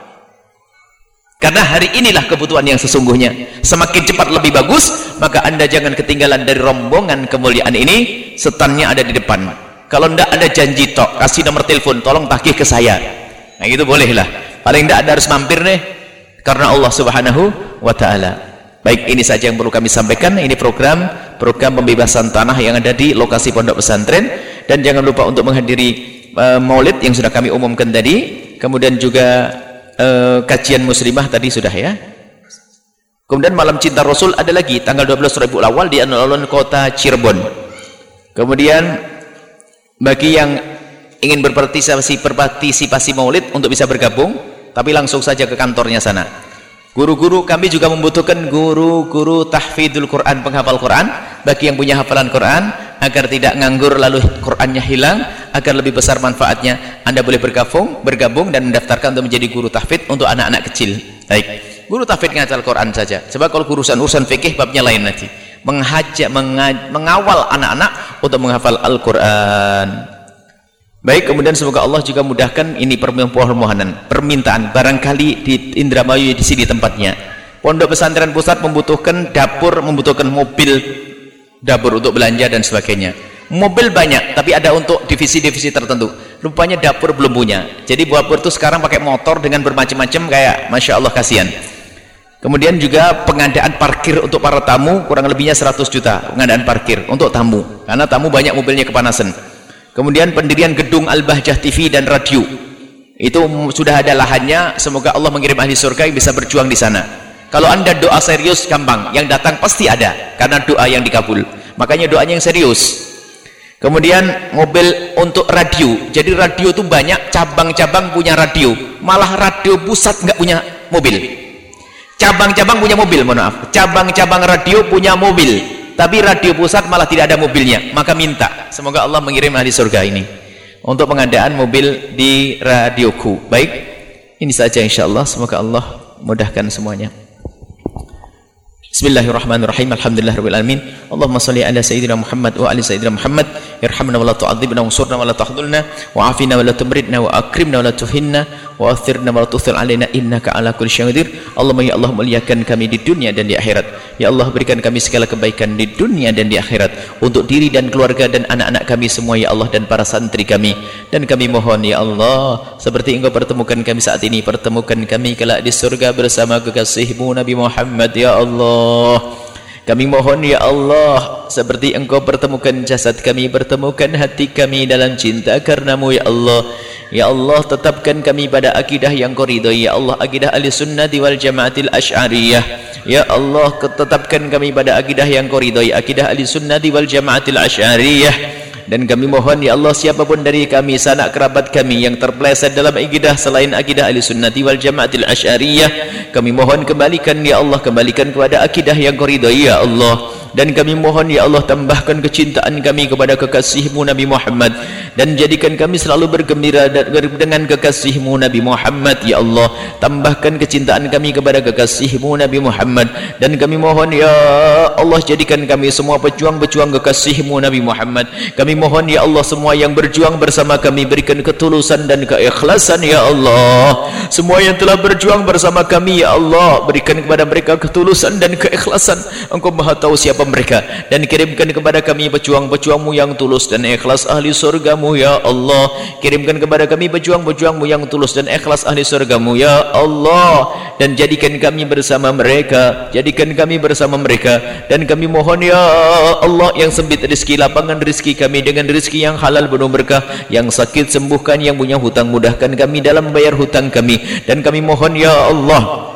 Karena hari inilah kebutuhan yang sesungguhnya. Semakin cepat lebih bagus. Maka Anda jangan ketinggalan dari rombongan kemuliaan ini. Setannya ada di depan. Kalau tidak ada janji tok, kasih nomor telepon, tolong tagih ke saya. Nah itu bolehlah. Paling tidak Anda harus mampir nih, karena Allah Subhanahu wa ta'ala. Baik, ini saja yang perlu kami sampaikan. Ini program pembebasan tanah yang ada di lokasi pondok pesantren. Dan jangan lupa untuk menghadiri maulid yang sudah kami umumkan tadi. Kemudian juga kajian muslimah tadi sudah ya. Kemudian malam cinta Rasul ada lagi tanggal 12 Rabiul Awal di alun-alun kota Cirebon. Kemudian bagi yang ingin berpartisipasi maulid untuk bisa bergabung, tapi langsung saja ke kantornya sana. Guru-guru kami juga membutuhkan guru-guru tahfidzul Quran, penghafal Quran, bagi yang punya hafalan Quran agar tidak nganggur lalu Qurannya hilang, agar lebih besar manfaatnya. Anda boleh bergabung dan mendaftarkan untuk menjadi guru tahfidz untuk anak-anak kecil. Baik, guru tahfidz ngajal Quran saja. Sebab kalau urusan fikih babnya lain nanti. Mengawal anak-anak untuk menghafal Al-Quran. Baik, kemudian semoga Allah juga mudahkan ini permintaan barangkali di Indramayu di sini tempatnya. Pondok pesantren pusat membutuhkan dapur, membutuhkan mobil dapur untuk belanja dan sebagainya. Mobil banyak, tapi ada untuk divisi-divisi tertentu. Rupanya dapur belum punya. Jadi dapur itu sekarang pakai motor dengan bermacam-macam, kayak Masya Allah, kasihan. Kemudian juga pengadaan parkir untuk para tamu, kurang lebihnya 100 juta pengadaan parkir untuk tamu, karena tamu banyak mobilnya kepanasan. Kemudian pendirian gedung Al-Bahjah TV dan radio, itu sudah ada lahannya. Semoga Allah mengirim ahli surga yang bisa berjuang di sana. Kalau Anda doa serius gampang, yang datang pasti ada, karena doa yang dikabul. Makanya doanya yang serius. Kemudian mobil untuk radio. Jadi radio itu banyak, cabang-cabang punya radio. Malah radio pusat nggak punya mobil. Cabang-cabang punya mobil, mohon maaf. Cabang-cabang radio punya mobil. Tapi radio pusat malah tidak ada mobilnya. Maka minta, semoga Allah mengirim ahli surga ini untuk pengadaan mobil di radioku. Baik, ini saja insyaallah. Semoga Allah mudahkan semuanya. Bismillahirrahmanirrahim. Alhamdulillahirabbil alamin. Allahumma shalli ala sayyidina Muhammad wa ali sayyidina Muhammad. Irhamna wa la tu'adzibna wansurna wa la tahdhulna wa afina wa la tumridna wa akrimna wa la tuhinna wa athirna wa la tuthil alaina innaka ala kulli syai'in qadir. Allahumma ya Allah, muliakan kami di dunia dan di akhirat. Ya Allah, berikan kami segala kebaikan di dunia dan di akhirat untuk diri dan keluarga dan anak-anak kami semua ya Allah, dan para santri kami. Dan kami mohon ya Allah, seperti Engkau pertemukan kami saat ini, pertemukan kami kelak di surga bersama kekasih-Mu Nabi Muhammad ya Allah. Kami mohon ya Allah, seperti Engkau pertemukan jasad kami, pertemukan hati kami dalam cinta karenamu ya Allah. Ya Allah, tetapkan kami pada akidah yang Kau ridhai ya Allah, akidah Ahlussunnati wal Jamaatil Asy'ariyah. Ya Allah, tetapkan kami pada akidah yang Kau ridhai, akidah Ahlussunnati wal Jamaatil Asy'ariyah. Dan kami mohon ya Allah, siapapun dari kami, sanak kerabat kami yang terpeleset dalam akidah selain akidah Ahlussunnati wal Jamaatil Asy'ariyah, kami mohon kembalikan ya Allah, kembalikan kepada akidah yang Kau ridhai ya Allah. Dan kami mohon ya Allah, tambahkan kecintaan kami kepada kekasih-Mu Nabi Muhammad, dan jadikan kami selalu bergembira dengan kekasih-Mu Nabi Muhammad ya Allah. Tambahkan kecintaan kami kepada kekasih-Mu Nabi Muhammad, dan kami mohon ya Allah, jadikan kami semua pejuang-pejuang kekasih-Mu Nabi Muhammad. Kami mohon ya Allah, semua yang berjuang bersama kami, berikan ketulusan dan keikhlasan ya Allah. Semua yang telah berjuang bersama kami ya Allah, berikan kepada mereka ketulusan dan keikhlasan. Engkau Maha tahu siapa mereka, dan kirimkan kepada kami pejuang-pejuang-Mu yang tulus dan ikhlas ahli surga-Mu ya Allah. Kirimkan kepada kami pejuang-pejuang-Mu yang tulus dan ikhlas ahli surga-Mu ya Allah, dan jadikan kami bersama mereka, jadikan kami bersama mereka. Dan kami mohon ya Allah, yang sempit rezeki, lapangan rezeki kami dengan rezeki yang halal penuh berkah. Yang sakit sembuhkan, yang punya hutang mudahkan kami dalam membayar hutang kami. Dan kami mohon ya Allah,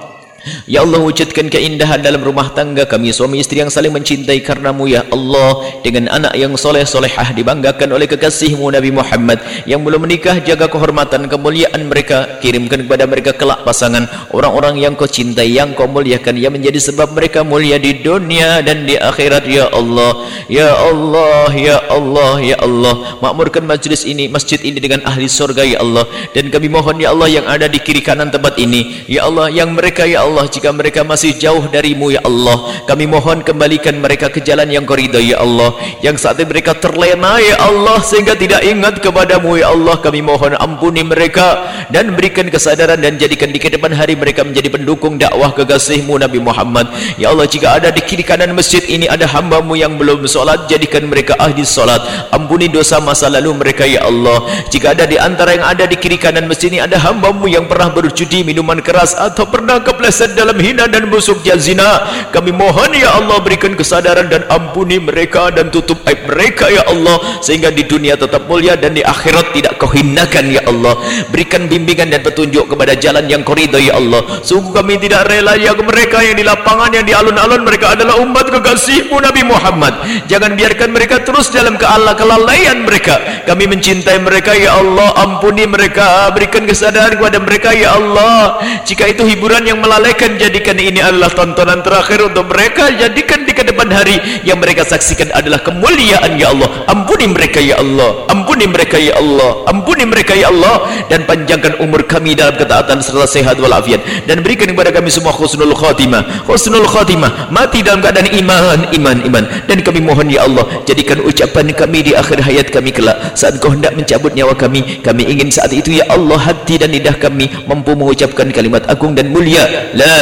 Ya Allah, wujudkan keindahan dalam rumah tangga kami, suami istri yang saling mencintai karenamu ya Allah, dengan anak yang soleh solehah dibanggakan oleh kekasihmu Nabi Muhammad yang belum menikah. Jaga kehormatan kemuliaan mereka, kirimkan kepada mereka kelak pasangan orang-orang yang kau cintai, yang kau muliakan, yang menjadi sebab mereka mulia di dunia dan di akhirat ya Allah. Ya Allah, ya Allah, ya Allah, makmurkan majlis ini, masjid ini dengan ahli surga ya Allah. Dan kami mohon ya Allah, yang ada di kiri kanan tempat ini ya Allah, yang mereka ya Allah, jika mereka masih jauh darimu ya Allah, kami mohon kembalikan mereka ke jalan yang kau ridha ya Allah. Yang saat ini mereka terlena ya Allah sehingga tidak ingat kepadamu ya Allah, kami mohon ampuni mereka dan berikan kesadaran, dan jadikan di kedepan hari mereka menjadi pendukung dakwah kekasihmu Nabi Muhammad ya Allah. Jika ada di kiri kanan masjid ini ada hambamu yang belum solat, jadikan mereka ahli solat, ampuni dosa masa lalu mereka ya Allah. Jika ada di antara yang ada di kiri kanan masjid ini ada hambamu yang pernah berjudi, minuman keras, atau pernah kepleset dalam hina dan busuk zina, kami mohon ya Allah, berikan kesadaran dan ampuni mereka dan tutup aib mereka ya Allah, sehingga di dunia tetap mulia dan di akhirat tidak kau hinakan ya Allah. Berikan bimbingan dan petunjuk kepada jalan yang kau ridha ya Allah. Sungguh kami tidak rela ya mereka yang di lapangan, yang di alun-alun, mereka adalah umat kekasihmu Nabi Muhammad. Jangan biarkan mereka terus dalam kelalaian mereka. Kami mencintai mereka ya Allah, ampuni mereka, berikan kesadaran kepada mereka ya Allah. Jika itu hiburan yang melalaikan, jadikan ini adalah tontonan terakhir untuk mereka. Jadikan di kedepan hari yang mereka saksikan adalah kemuliaan ya Allah. Ampuni mereka ya Allah, ampuni mereka ya Allah, ampuni mereka ya Allah, dan panjangkan umur kami dalam ketaatan serta sehat walafiat, dan berikan kepada kami semua husnul khatimah, husnul khatimah, mati dalam keadaan iman. Dan kami mohon ya Allah, jadikan ucapan kami di akhir hayat kami kelak saat kau hendak mencabut nyawa kami ingin saat itu ya Allah hati dan lidah kami mampu mengucapkan kalimat agung dan mulia, la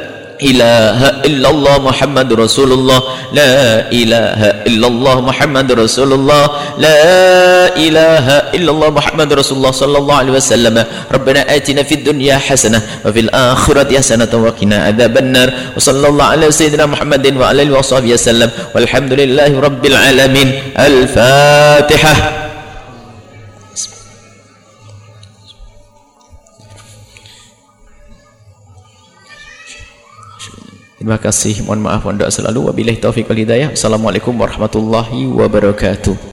ilaha illallah Muhammadur Rasulullah, la ilaha illallah Muhammadur Rasulullah, la ilaha illallah Muhammadur Rasulullah sallallahu alaihi wasallam. Rabbana atina fid dunya hasanah wa fil akhirati hasanah wa qina adzabannar. Wa sallallahu ala sayyidina Muhammadin wa alihi washabbihi wasallam. Walhamdulillahi rabbil alamin. Al-Fatihah. Terima kasih, mohon maaf, mohon doa selalu. Wabillahi taufiq wal hidayah. Assalamualaikum warahmatullahi wabarakatuh.